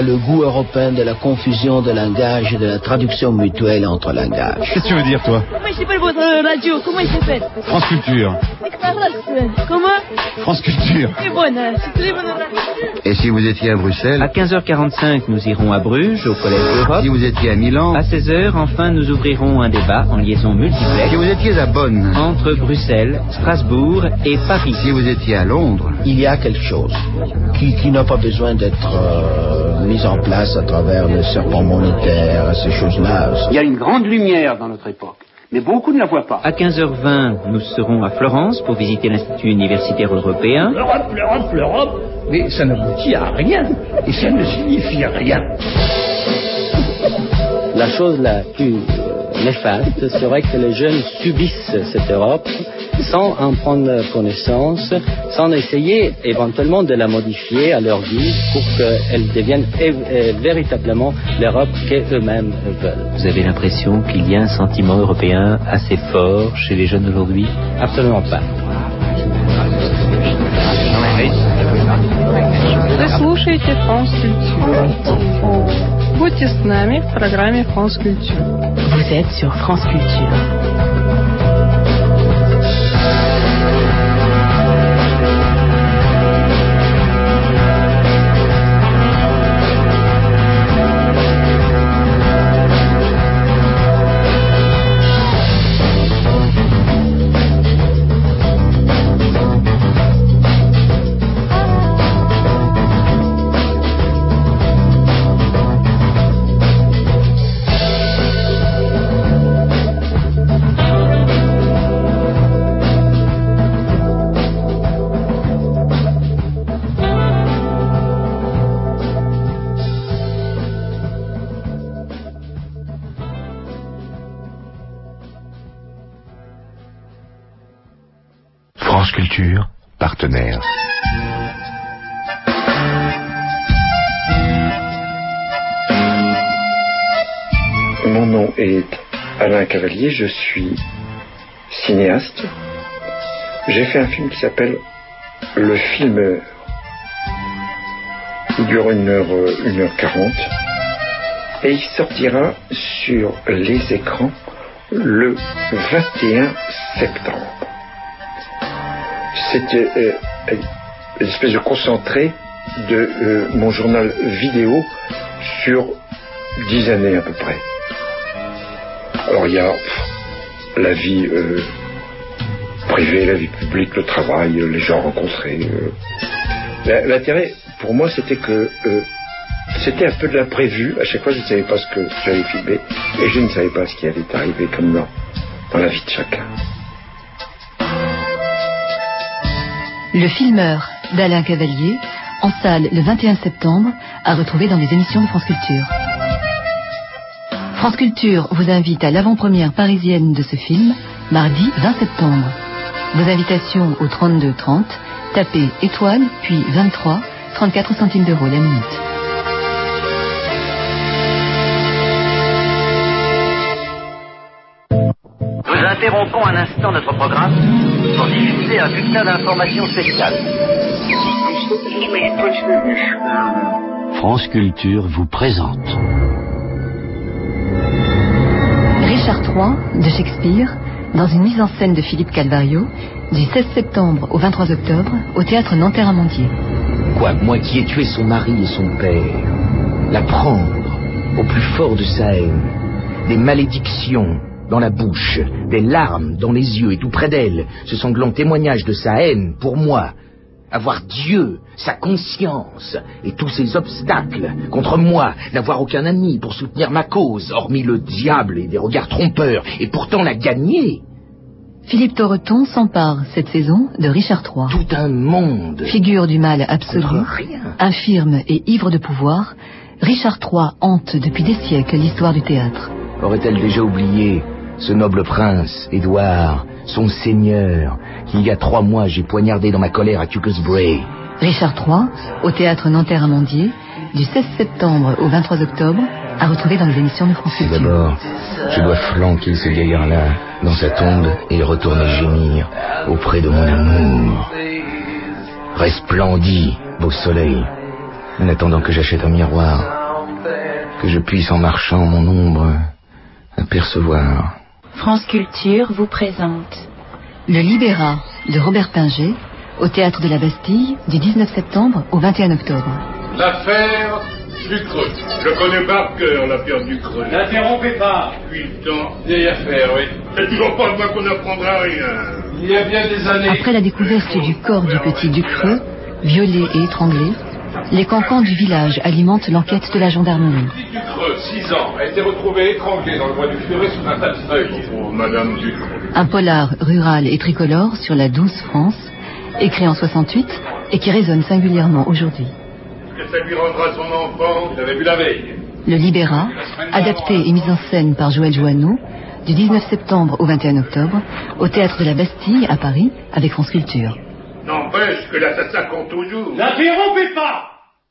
le goût européen de la confusion de langage et de la traduction mutuelle entre langages.
Qu'est-ce que tu veux dire, toi?
Comment il s'appelle votre radio? Comment il s'appelle?
France Culture.
Comment?
France Culture.
C'est bonne, c'est très bonne radio.
Et si vous étiez à Bruxelles?
À quinze heures quarante-cinq, nous irons à Bruges, au Collège d'Europe.
Si vous étiez à Milan?
À seize heures, enfin, nous ouvrirons un débat en liaison multiplex.
Si vous étiez à Bonn?
Entre Bruxelles, Strasbourg et Paris.
Si vous étiez à Londres?
Il y a quelque chose qui, qui n'a pas besoin d'être euh, mis en place à travers le serpent monétaire, ces choses-là.
Il y a une grande lumière dans notre époque, mais beaucoup ne la voient pas.
À quinze heures vingt, nous serons à Florence pour visiter l'Institut universitaire européen.
L'Europe, l'Europe, l'Europe, mais ça n'aboutit à rien, et ça ne signifie rien.
La chose la plus néfaste serait que les jeunes subissent cette Europe sans en prendre connaissance, sans essayer éventuellement de la modifier à leur guise pour qu'elle devienne é- véritablement l'Europe qu'eux-mêmes veulent.
Vous avez l'impression qu'il y a un sentiment européen assez fort chez les jeunes d'aujourd'hui?
Absolument pas.
Вы слушаете France Culture. Будьте с нами в программе France Culture.
Vous êtes sur France Culture.
France Culture, partenaire.
Mon nom est Alain Cavalier, je suis cinéaste. J'ai fait un film qui s'appelle Le Filmeur. Il dure une heure, une heure quarante et il sortira sur les écrans le vingt et un septembre. C'était euh, une espèce de concentré de euh, mon journal vidéo sur dix années à peu près. Alors il y a pff, la vie euh, privée, la vie publique, le travail, les gens rencontrés. Euh. L'intérêt pour moi c'était que euh, c'était un peu de l'imprévu. À chaque fois je ne savais pas ce que j'allais filmer et je ne savais pas ce qui allait arriver comme dans, dans la vie de chacun.
Le Filmeur d'Alain Cavalier, en salle le vingt et un septembre, à retrouver dans les émissions de France Culture. France Culture vous invite à l'avant-première parisienne de ce film, mardi vingt septembre. Vos invitations au trente-deux trente, tapez étoile, puis vingt-trois, trente-quatre centimes d'euros la minute.
Nous interrompons un instant notre programme pour diffuser un bulletin d'information spéciale.
France Culture vous présente
Richard trois de Shakespeare, dans une mise en scène de Philippe Calvario, du seize septembre au vingt-trois octobre, au théâtre Nanterre-Amandier.
Quoi, moi qui ai tué son mari et son père, la prendre au plus fort de sa haine, des malédictions dans la bouche, des larmes dans les yeux et tout près d'elle, ce sanglant témoignage de sa haine pour moi, avoir Dieu, sa conscience et tous ses obstacles contre moi, n'avoir aucun ami pour soutenir ma cause, hormis le diable et des regards trompeurs, et pourtant la gagner.
Philippe Torreton s'empare cette saison de Richard trois.
Tout un monde.
Figure du mal absolu, infirme et ivre de pouvoir, Richard trois hante depuis des siècles l'histoire du théâtre.
Aurait-elle déjà oublié ce noble prince, Édouard, son seigneur, qui il y a trois mois j'ai poignardé dans ma colère à Tewkesbury?
Richard trois, au théâtre Nanterre-Amandier, du seize septembre au vingt-trois octobre, à retrouver dans les émissions de France Culture.
D'abord, je dois flanquer ce gaillard-là dans sa tombe et retourner gémir auprès de mon amour. Resplendis, beau soleil, en attendant que j'achète un miroir. que je puisse en marchant mon ombre apercevoir.
France Culture vous présente Le Libéra de Robert Pinger au Théâtre de la Bastille du dix-neuf septembre au vingt et un octobre.
L'affaire du Creux. Je connais par cœur l'affaire du Creux.
N'interrompez pas.
Putain, vieille affaire, oui. C'est toujours pas de moi qu'on apprendra rien.
Il y a bien des années.
Après la découverte du corps du petit Ducreux, violé et étranglé, les cancans du village alimentent l'enquête de la gendarmerie.
Le petit Ducreux, six ans, a été retrouvé étranglé dans le bois du Furet sous un tas de feuilles. Oh, Madame Ducreux.
Un polar rural et tricolore sur la douce France, écrit en soixante-huit et qui résonne singulièrement aujourd'hui.
Que ça lui rendra son enfant, il avait vu la veille.
Le Libéra, adapté et mis en scène par Joël Joanneau, du dix-neuf septembre au vingt et un octobre, au Théâtre de la Bastille, à Paris, avec France Culture.
N'empêche que l'assassin compte toujours.
N'interrompez pas.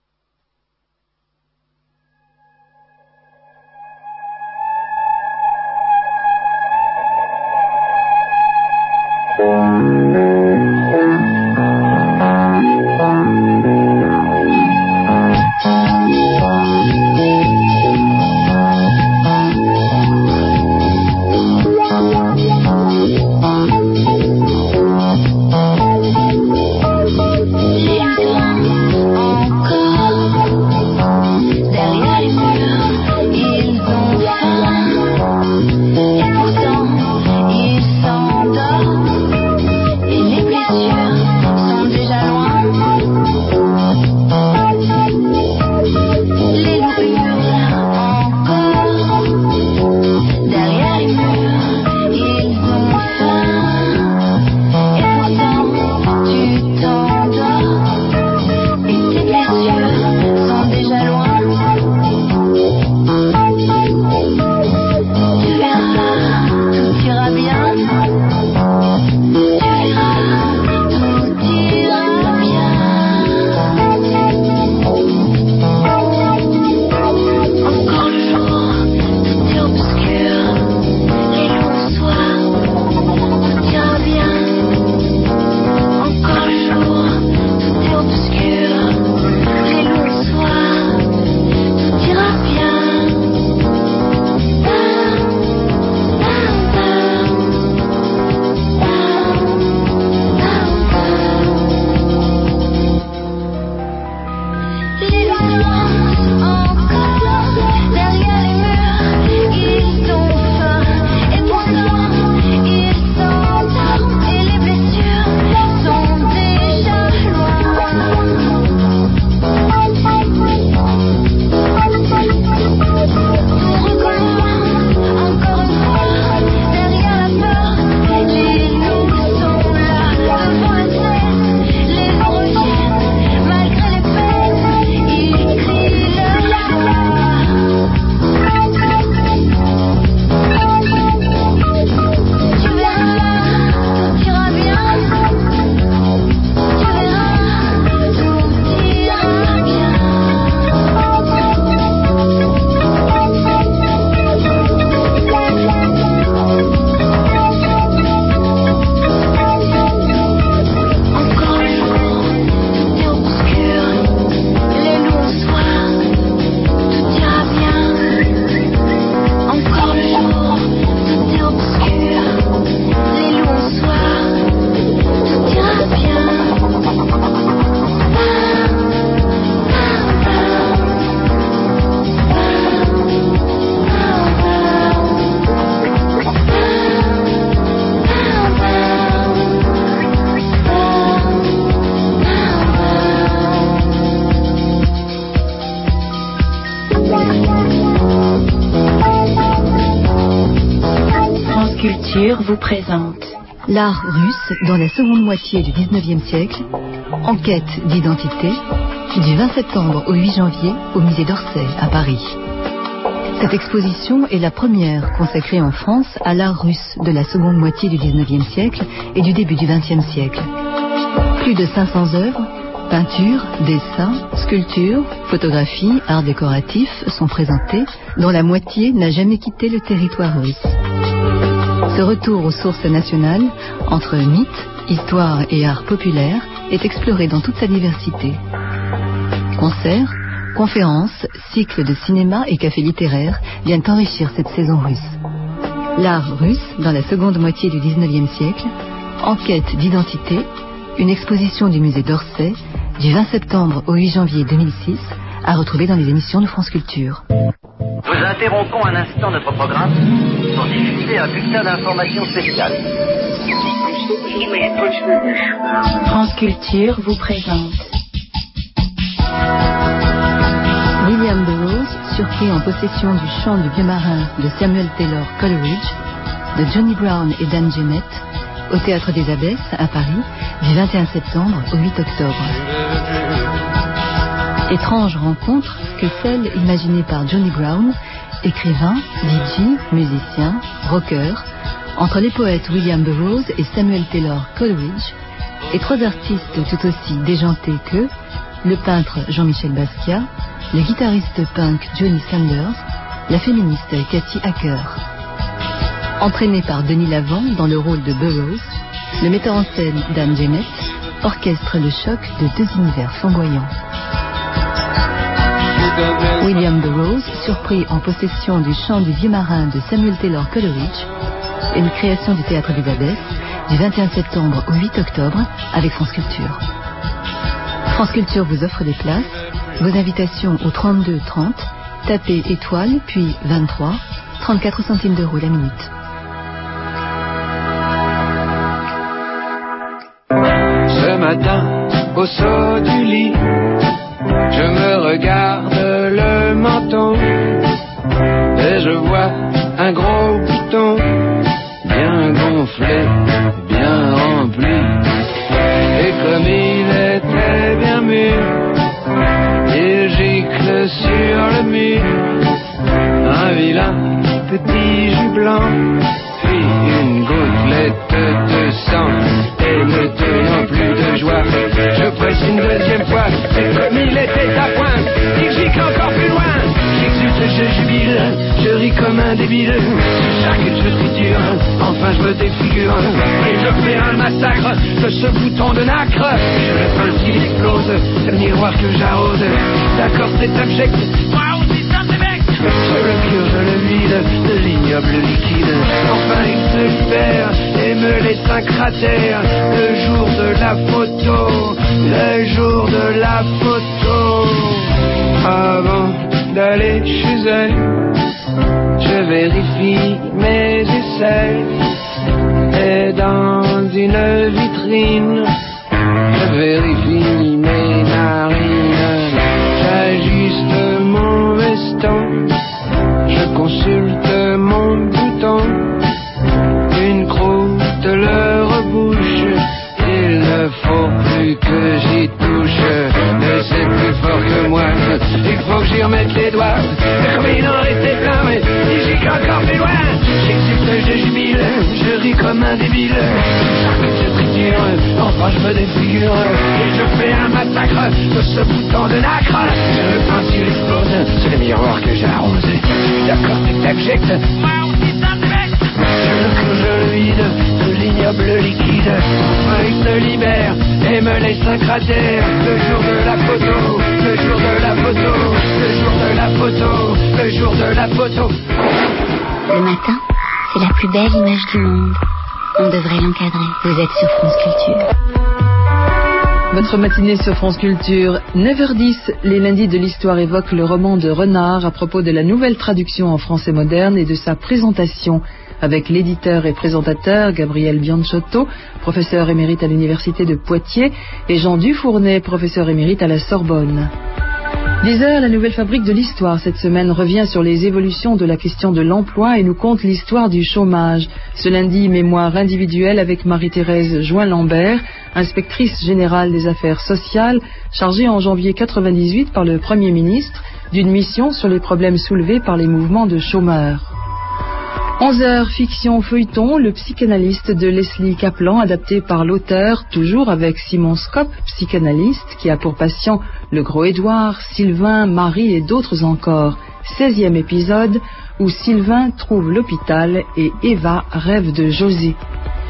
Vous présente L'art russe dans la seconde moitié du dix-neuvième siècle, enquête d'identité, du vingt septembre au huit janvier au musée d'Orsay à Paris. Cette exposition est la première consacrée en France à l'art russe de la seconde moitié du dix-neuvième siècle et du début du vingtième siècle. Plus de cinq cents œuvres, peintures, dessins, sculptures, photographies, arts décoratifs sont présentées, dont la moitié n'a jamais quitté le territoire russe. Ce retour aux sources nationales, entre mythes, histoire et art populaire, est exploré dans toute sa diversité. Concerts, Conférences, cycles de cinéma et cafés littéraires viennent enrichir cette saison russe. L'art russe dans la seconde moitié du dix-neuvième siècle, enquête d'identité, une exposition du musée d'Orsay du vingt septembre au huit janvier deux mille six, à retrouver dans les émissions de France Culture.
Nous interrompons un instant notre programme pour diffuser un bulletin d'information spéciale.
France Culture vous présente
William Burroughs, surpris en possession du chant du vieux marin de Samuel Taylor Coleridge, de Johnny Brown et Dan Gennett, au Théâtre des Abbesses, à Paris, du vingt et un septembre au huit octobre. Étrange rencontre que celle imaginée par Johnny Brown, écrivain, D J, musicien, rocker, entre les poètes William Burroughs et Samuel Taylor Coleridge, et trois artistes tout aussi déjantés qu'eux, le peintre Jean-Michel Basquiat, le guitariste punk Johnny Sanders, la féministe Cathy Hacker. Entraîné par Denis Lavant dans le rôle de Burroughs, le metteur en scène Dan Gennett orchestre le choc de deux univers flamboyants. William Burroughs, surpris en possession du chant du vieux marin de Samuel Taylor Coleridge, une création du Théâtre des Abbesses, du vingt et un septembre au huit octobre avec France Culture. France Culture vous offre des places. Vos invitations au trente-deux trente, tapez étoile, puis vingt-trois, trente-quatre centimes d'euros la minute.
Ce matin, au saut du lit, je me regarde le menton et je vois un gros bouton bien gonflé, bien rempli. Et comme il était bien mûr, il gicle sur le mur un vilain petit jus blanc, puis une gouttelette de sang. Et ne tenant plus de joie, je presse une deuxième fois. Et comme il était à point, il gicle encore plus loin. J'exulte, je jubile, je ris comme un débile. Chaque je triture, enfin je me défigure. Et je fais un massacre de ce bouton de nacre. Je le pince, il explose, c'est le miroir que j'arrose. D'accord, c'est abject, moi aussi ça m'évêque. Je le purge, je le vide de l'ignoble liquide. Enfin il se libère et me laisse un cratère. Le jour de la photo, le jour de la photo. Avant d'aller chez elle, je vérifie mes aisselles. Et dans une vitrine, je vérifie mes narines. J'ajuste mon veston, je consulte mon bouton. Une croûte le rebouche, il ne faut plus que j'y touche. Mais c'est plus fort que moi, il faut que j'y remette les doigts. Et comme il en restait plein, mais il gicle encore plus loin. J'exulte, je jubile, je ris comme un débile. Je triture, enfin je me défigure. Et je fais un massacre de ce bouton de nacre. Je le pince, il explose, c'est le miroir que j'arrose. D'accord, c'est abject, moi aussi ça m'évêque. Je le cloche, je le vide de l'ignoble liquide. Enfin il se libère et me laisse un cratère. Le jour de la photo, le jour de la photo, le jour de la photo, le jour de la photo.
Le matin, c'est la plus belle image du monde. On devrait l'encadrer. Vous êtes sur France Culture.
Votre matinée sur France Culture, neuf heures dix, les lundis de l'histoire évoquent le roman de Renard à propos de la nouvelle traduction en français moderne et de sa présentation avec l'éditeur et présentateur Gabriel Bianciotto, professeur émérite à l'université de Poitiers, et Jean Dufournet, professeur émérite à la Sorbonne. dix heures, la nouvelle fabrique de l'histoire cette semaine revient sur les évolutions de la question de l'emploi et nous conte l'histoire du chômage. Ce lundi, mémoire individuelle avec Marie-Thérèse Join-Lambert, inspectrice générale des affaires sociales, chargée en janvier quatre-vingt-dix-huit par le Premier ministre d'une mission sur les problèmes soulevés par les mouvements de chômeurs. onze heures, fiction feuilleton, le psychanalyste de Leslie Kaplan, adapté par l'auteur, toujours avec Simon Skop, psychanalyste, qui a pour patient le gros Édouard, Sylvain, Marie et d'autres encore. seizième épisode, où Sylvain trouve l'hôpital et Eva rêve de José.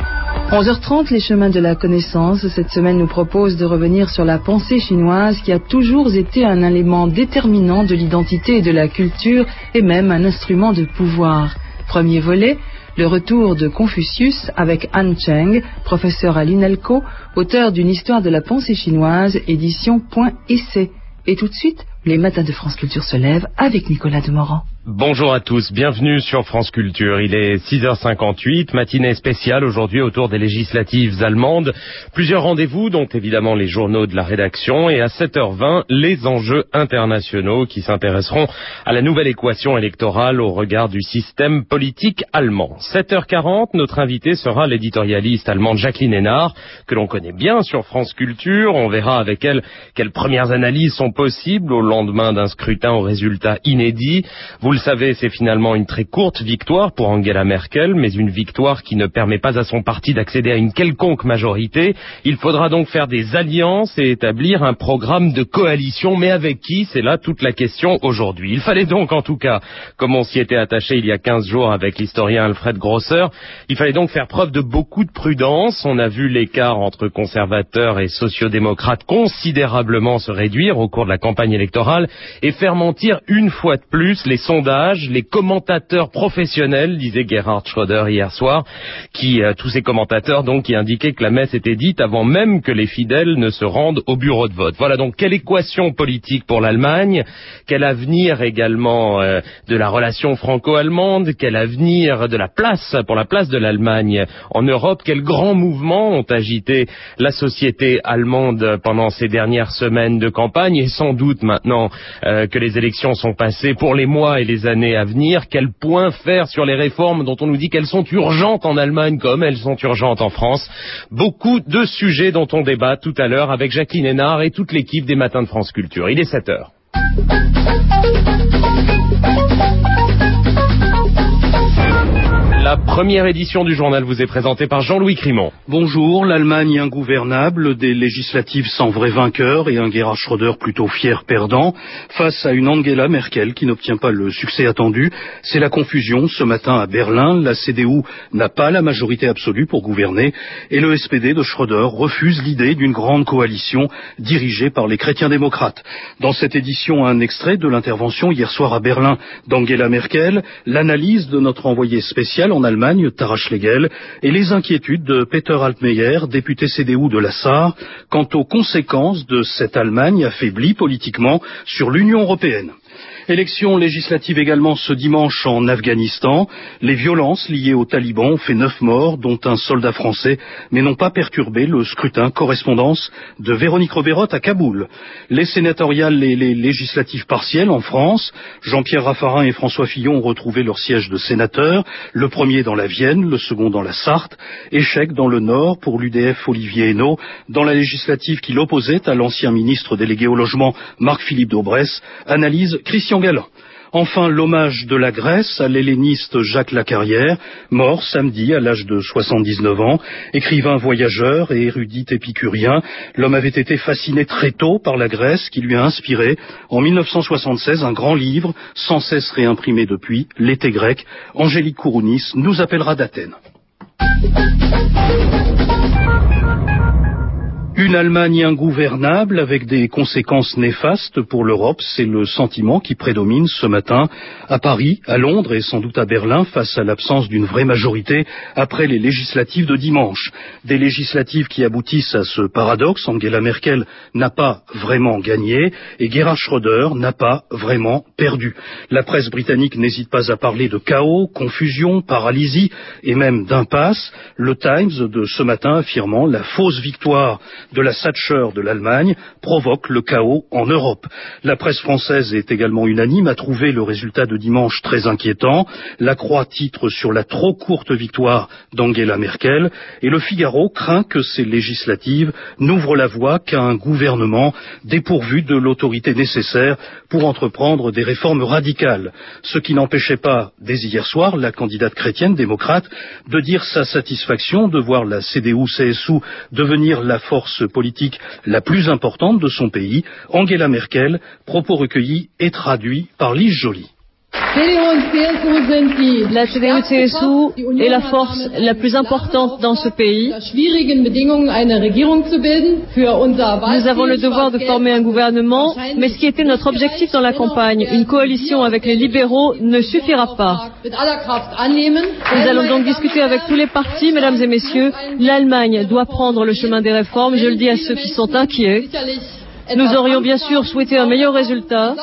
onze heures trente, les chemins de la connaissance. Cette semaine nous propose de revenir sur la pensée chinoise qui a toujours été un élément déterminant de l'identité et de la culture et même un instrument de pouvoir. Premier volet, le retour de Confucius avec Han Cheng, professeur à l'INALCO, auteur d'une histoire de la pensée chinoise, édition Point Essai. Et tout de suite, les matins de France Culture se lèvent avec Nicolas Demorand.
Bonjour à tous, bienvenue sur France Culture. Il est six heures cinquante-huit, matinée spéciale aujourd'hui autour des législatives allemandes. Plusieurs rendez-vous, dont évidemment les journaux de la rédaction, et à sept heures vingt, les enjeux internationaux qui s'intéresseront à la nouvelle équation électorale au regard du système politique allemand. sept heures quarante, notre invitée sera l'éditorialiste allemande Jacqueline Hénard, que l'on connaît bien sur France Culture. On verra avec elle quelles premières analyses sont possibles au lendemain d'un scrutin aux résultats inédits. Vous le savez, c'est finalement une très courte victoire pour Angela Merkel, mais une victoire qui ne permet pas à son parti d'accéder à une quelconque majorité. Il faudra donc faire des alliances et établir un programme de coalition, mais avec qui? C'est là toute la question aujourd'hui. Il fallait donc, en tout cas, comme on s'y était attaché il y a quinze jours avec l'historien Alfred Grosser, il fallait donc faire preuve de beaucoup de prudence. On a vu l'écart entre conservateurs et sociodémocrates considérablement se réduire au cours de la campagne électorale et faire mentir une fois de plus les sondages, les commentateurs professionnels, disait Gerhard Schröder hier soir, qui, euh, tous ces commentateurs donc, qui indiquaient que la messe était dite avant même que les fidèles ne se rendent au bureau de vote. Voilà donc quelle équation politique pour l'Allemagne, quel avenir également euh, de la relation franco-allemande, quel avenir de la place, pour la place de l'Allemagne en Europe, quels grands mouvements ont agité la société allemande pendant ces dernières semaines de campagne, et sans doute maintenant euh, que les élections sont passées, pour les mois et les années à venir, quel point faire sur les réformes dont on nous dit qu'elles sont urgentes en Allemagne comme elles sont urgentes en France. Beaucoup de sujets dont on débat tout à l'heure avec Jacqueline Hénard et toute l'équipe des Matins de France Culture. Il est sept heures. La première édition du journal vous est présentée par Jean-Louis Crimon.
Bonjour, l'Allemagne ingouvernable, des législatives sans vrai vainqueur et un Gerhard Schröder plutôt fier perdant, face à une Angela Merkel qui n'obtient pas le succès attendu. C'est la confusion ce matin à Berlin. La C D U n'a pas la majorité absolue pour gouverner et le S P D de Schröder refuse l'idée d'une grande coalition dirigée par les chrétiens démocrates. Dans cette édition, un extrait de l'intervention hier soir à Berlin d'Angela Merkel, l'analyse de notre envoyé spécial en Allemagne, Tara Schlegel, et les inquiétudes de Peter Altmaier, député C D U de la Sarre, quant aux conséquences de cette Allemagne affaiblie politiquement sur l'Union européenne. Élections législatives également ce dimanche en Afghanistan. Les violences liées aux talibans ont fait neuf morts, dont un soldat français, mais n'ont pas perturbé le scrutin. Correspondance de Véronique Roberotte à Kaboul. Les sénatoriales et les législatives partielles en France. Jean-Pierre Raffarin et François Fillon ont retrouvé leur siège de sénateur. Le premier dans la Vienne, le second dans la Sarthe. Échec dans le Nord pour l'U D F Olivier Henno. Dans la législative qui l'opposait à l'ancien ministre délégué au logement Marc-Philippe Daubresse. Analyse Christian Galland. Enfin, l'hommage de la Grèce à l'helléniste Jacques Lacarrière, mort samedi à l'âge de soixante-dix-neuf ans. Écrivain voyageur et érudit épicurien, l'homme avait été fasciné très tôt par la Grèce qui lui a inspiré, en mille neuf cent soixante-seize, un grand livre, sans cesse réimprimé depuis, L'été grec. Angélique Kourounis nous appellera d'Athènes. Une Allemagne ingouvernable avec des conséquences néfastes pour l'Europe, c'est le sentiment qui prédomine ce matin à Paris, à Londres et sans doute à Berlin face à l'absence d'une vraie majorité après les législatives de dimanche. Des législatives qui aboutissent à ce paradoxe, Angela Merkel n'a pas vraiment gagné et Gerhard Schröder n'a pas vraiment perdu. La presse britannique n'hésite pas à parler de chaos, confusion, paralysie et même d'impasse. Le Times de ce matin affirmant la fausse victoire de la Thatcher de l'Allemagne provoque le chaos en Europe. La presse française est également unanime à trouver le résultat de dimanche très inquiétant. La Croix titre sur la trop courte victoire d'Angela Merkel et le Figaro craint que ces législatives n'ouvrent la voie qu'à un gouvernement dépourvu de l'autorité nécessaire pour entreprendre des réformes radicales. Ce qui n'empêchait pas, dès hier soir, la candidate chrétienne démocrate de dire sa satisfaction de voir la C D U C S U devenir la force politique la plus importante de son pays, Angela Merkel, propos recueillis et traduits par Lise Joly.
La C D U C S U est la force la plus importante dans ce pays. Nous avons le devoir de former un gouvernement, mais ce qui était notre objectif dans la campagne, une coalition avec les libéraux, ne suffira pas. Nous allons donc discuter avec tous les partis, mesdames et messieurs. L'Allemagne doit prendre le chemin des réformes, je le dis à ceux qui sont inquiets. Nous aurions bien sûr souhaité un meilleur résultat,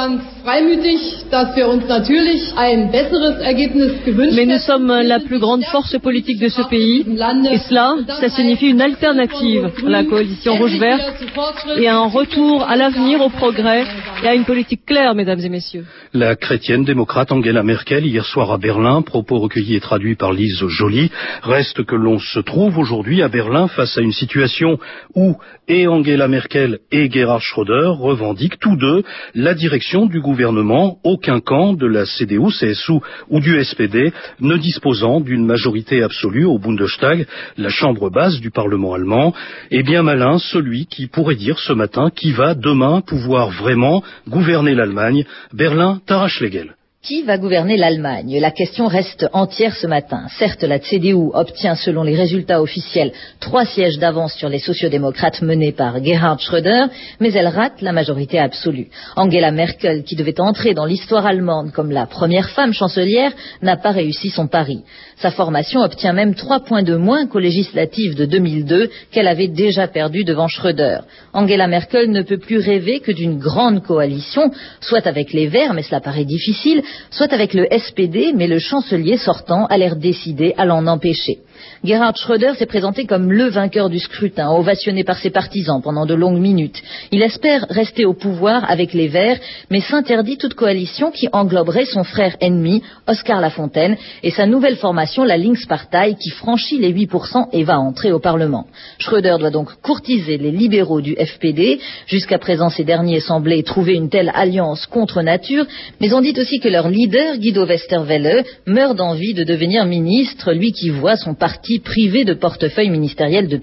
mais nous sommes la plus grande force politique de ce pays, et cela, ça signifie une alternative à la coalition rouge-verte et un retour à l'avenir, au progrès et à une politique claire, mesdames et messieurs.
La chrétienne démocrate Angela Merkel, hier soir à Berlin, propos recueillis et traduits par Lise Joly. Reste que l'on se trouve aujourd'hui à Berlin face à une situation où et Angela Merkel et Gerhard Schröder revendiquent tous deux la direction du gouvernement, aucun camp de la C D U C S U ou du S P D ne disposant d'une majorité absolue au Bundestag, la chambre basse du Parlement allemand. Et bien malin celui qui pourrait dire ce matin qui va demain pouvoir vraiment gouverner l'Allemagne. Berlin, Tara Schlegel.
Qui va gouverner l'Allemagne? La question reste entière ce matin. Certes, la C D U obtient, selon les résultats officiels, trois sièges d'avance sur les sociodémocrates menés par Gerhard Schröder, mais elle rate la majorité absolue. Angela Merkel, qui devait entrer dans l'histoire allemande comme la première femme chancelière, n'a pas réussi son pari. Sa formation obtient même trois points de moins qu'aux législatives de deux mille deux, qu'elle avait déjà perdu devant Schröder. Angela Merkel ne peut plus rêver que d'une grande coalition, soit avec les Verts, mais cela paraît difficile, soit avec le S P D, mais le chancelier sortant a l'air décidé à l'en empêcher. Gerhard Schröder s'est présenté comme le vainqueur du scrutin, ovationné par ses partisans pendant de longues minutes. Il espère rester au pouvoir avec les Verts, mais s'interdit toute coalition qui engloberait son frère ennemi, Oskar Lafontaine, et sa nouvelle formation, la Linkspartei, qui franchit les huit pour cent et va entrer au Parlement. Schröder doit donc courtiser les libéraux du F P D. Jusqu'à présent, ces derniers semblaient trouver une telle alliance contre nature, mais on dit aussi que leur leader, Guido Westerwelle, meurt d'envie de devenir ministre, lui qui voit son parti privé de portefeuille ministériel depuis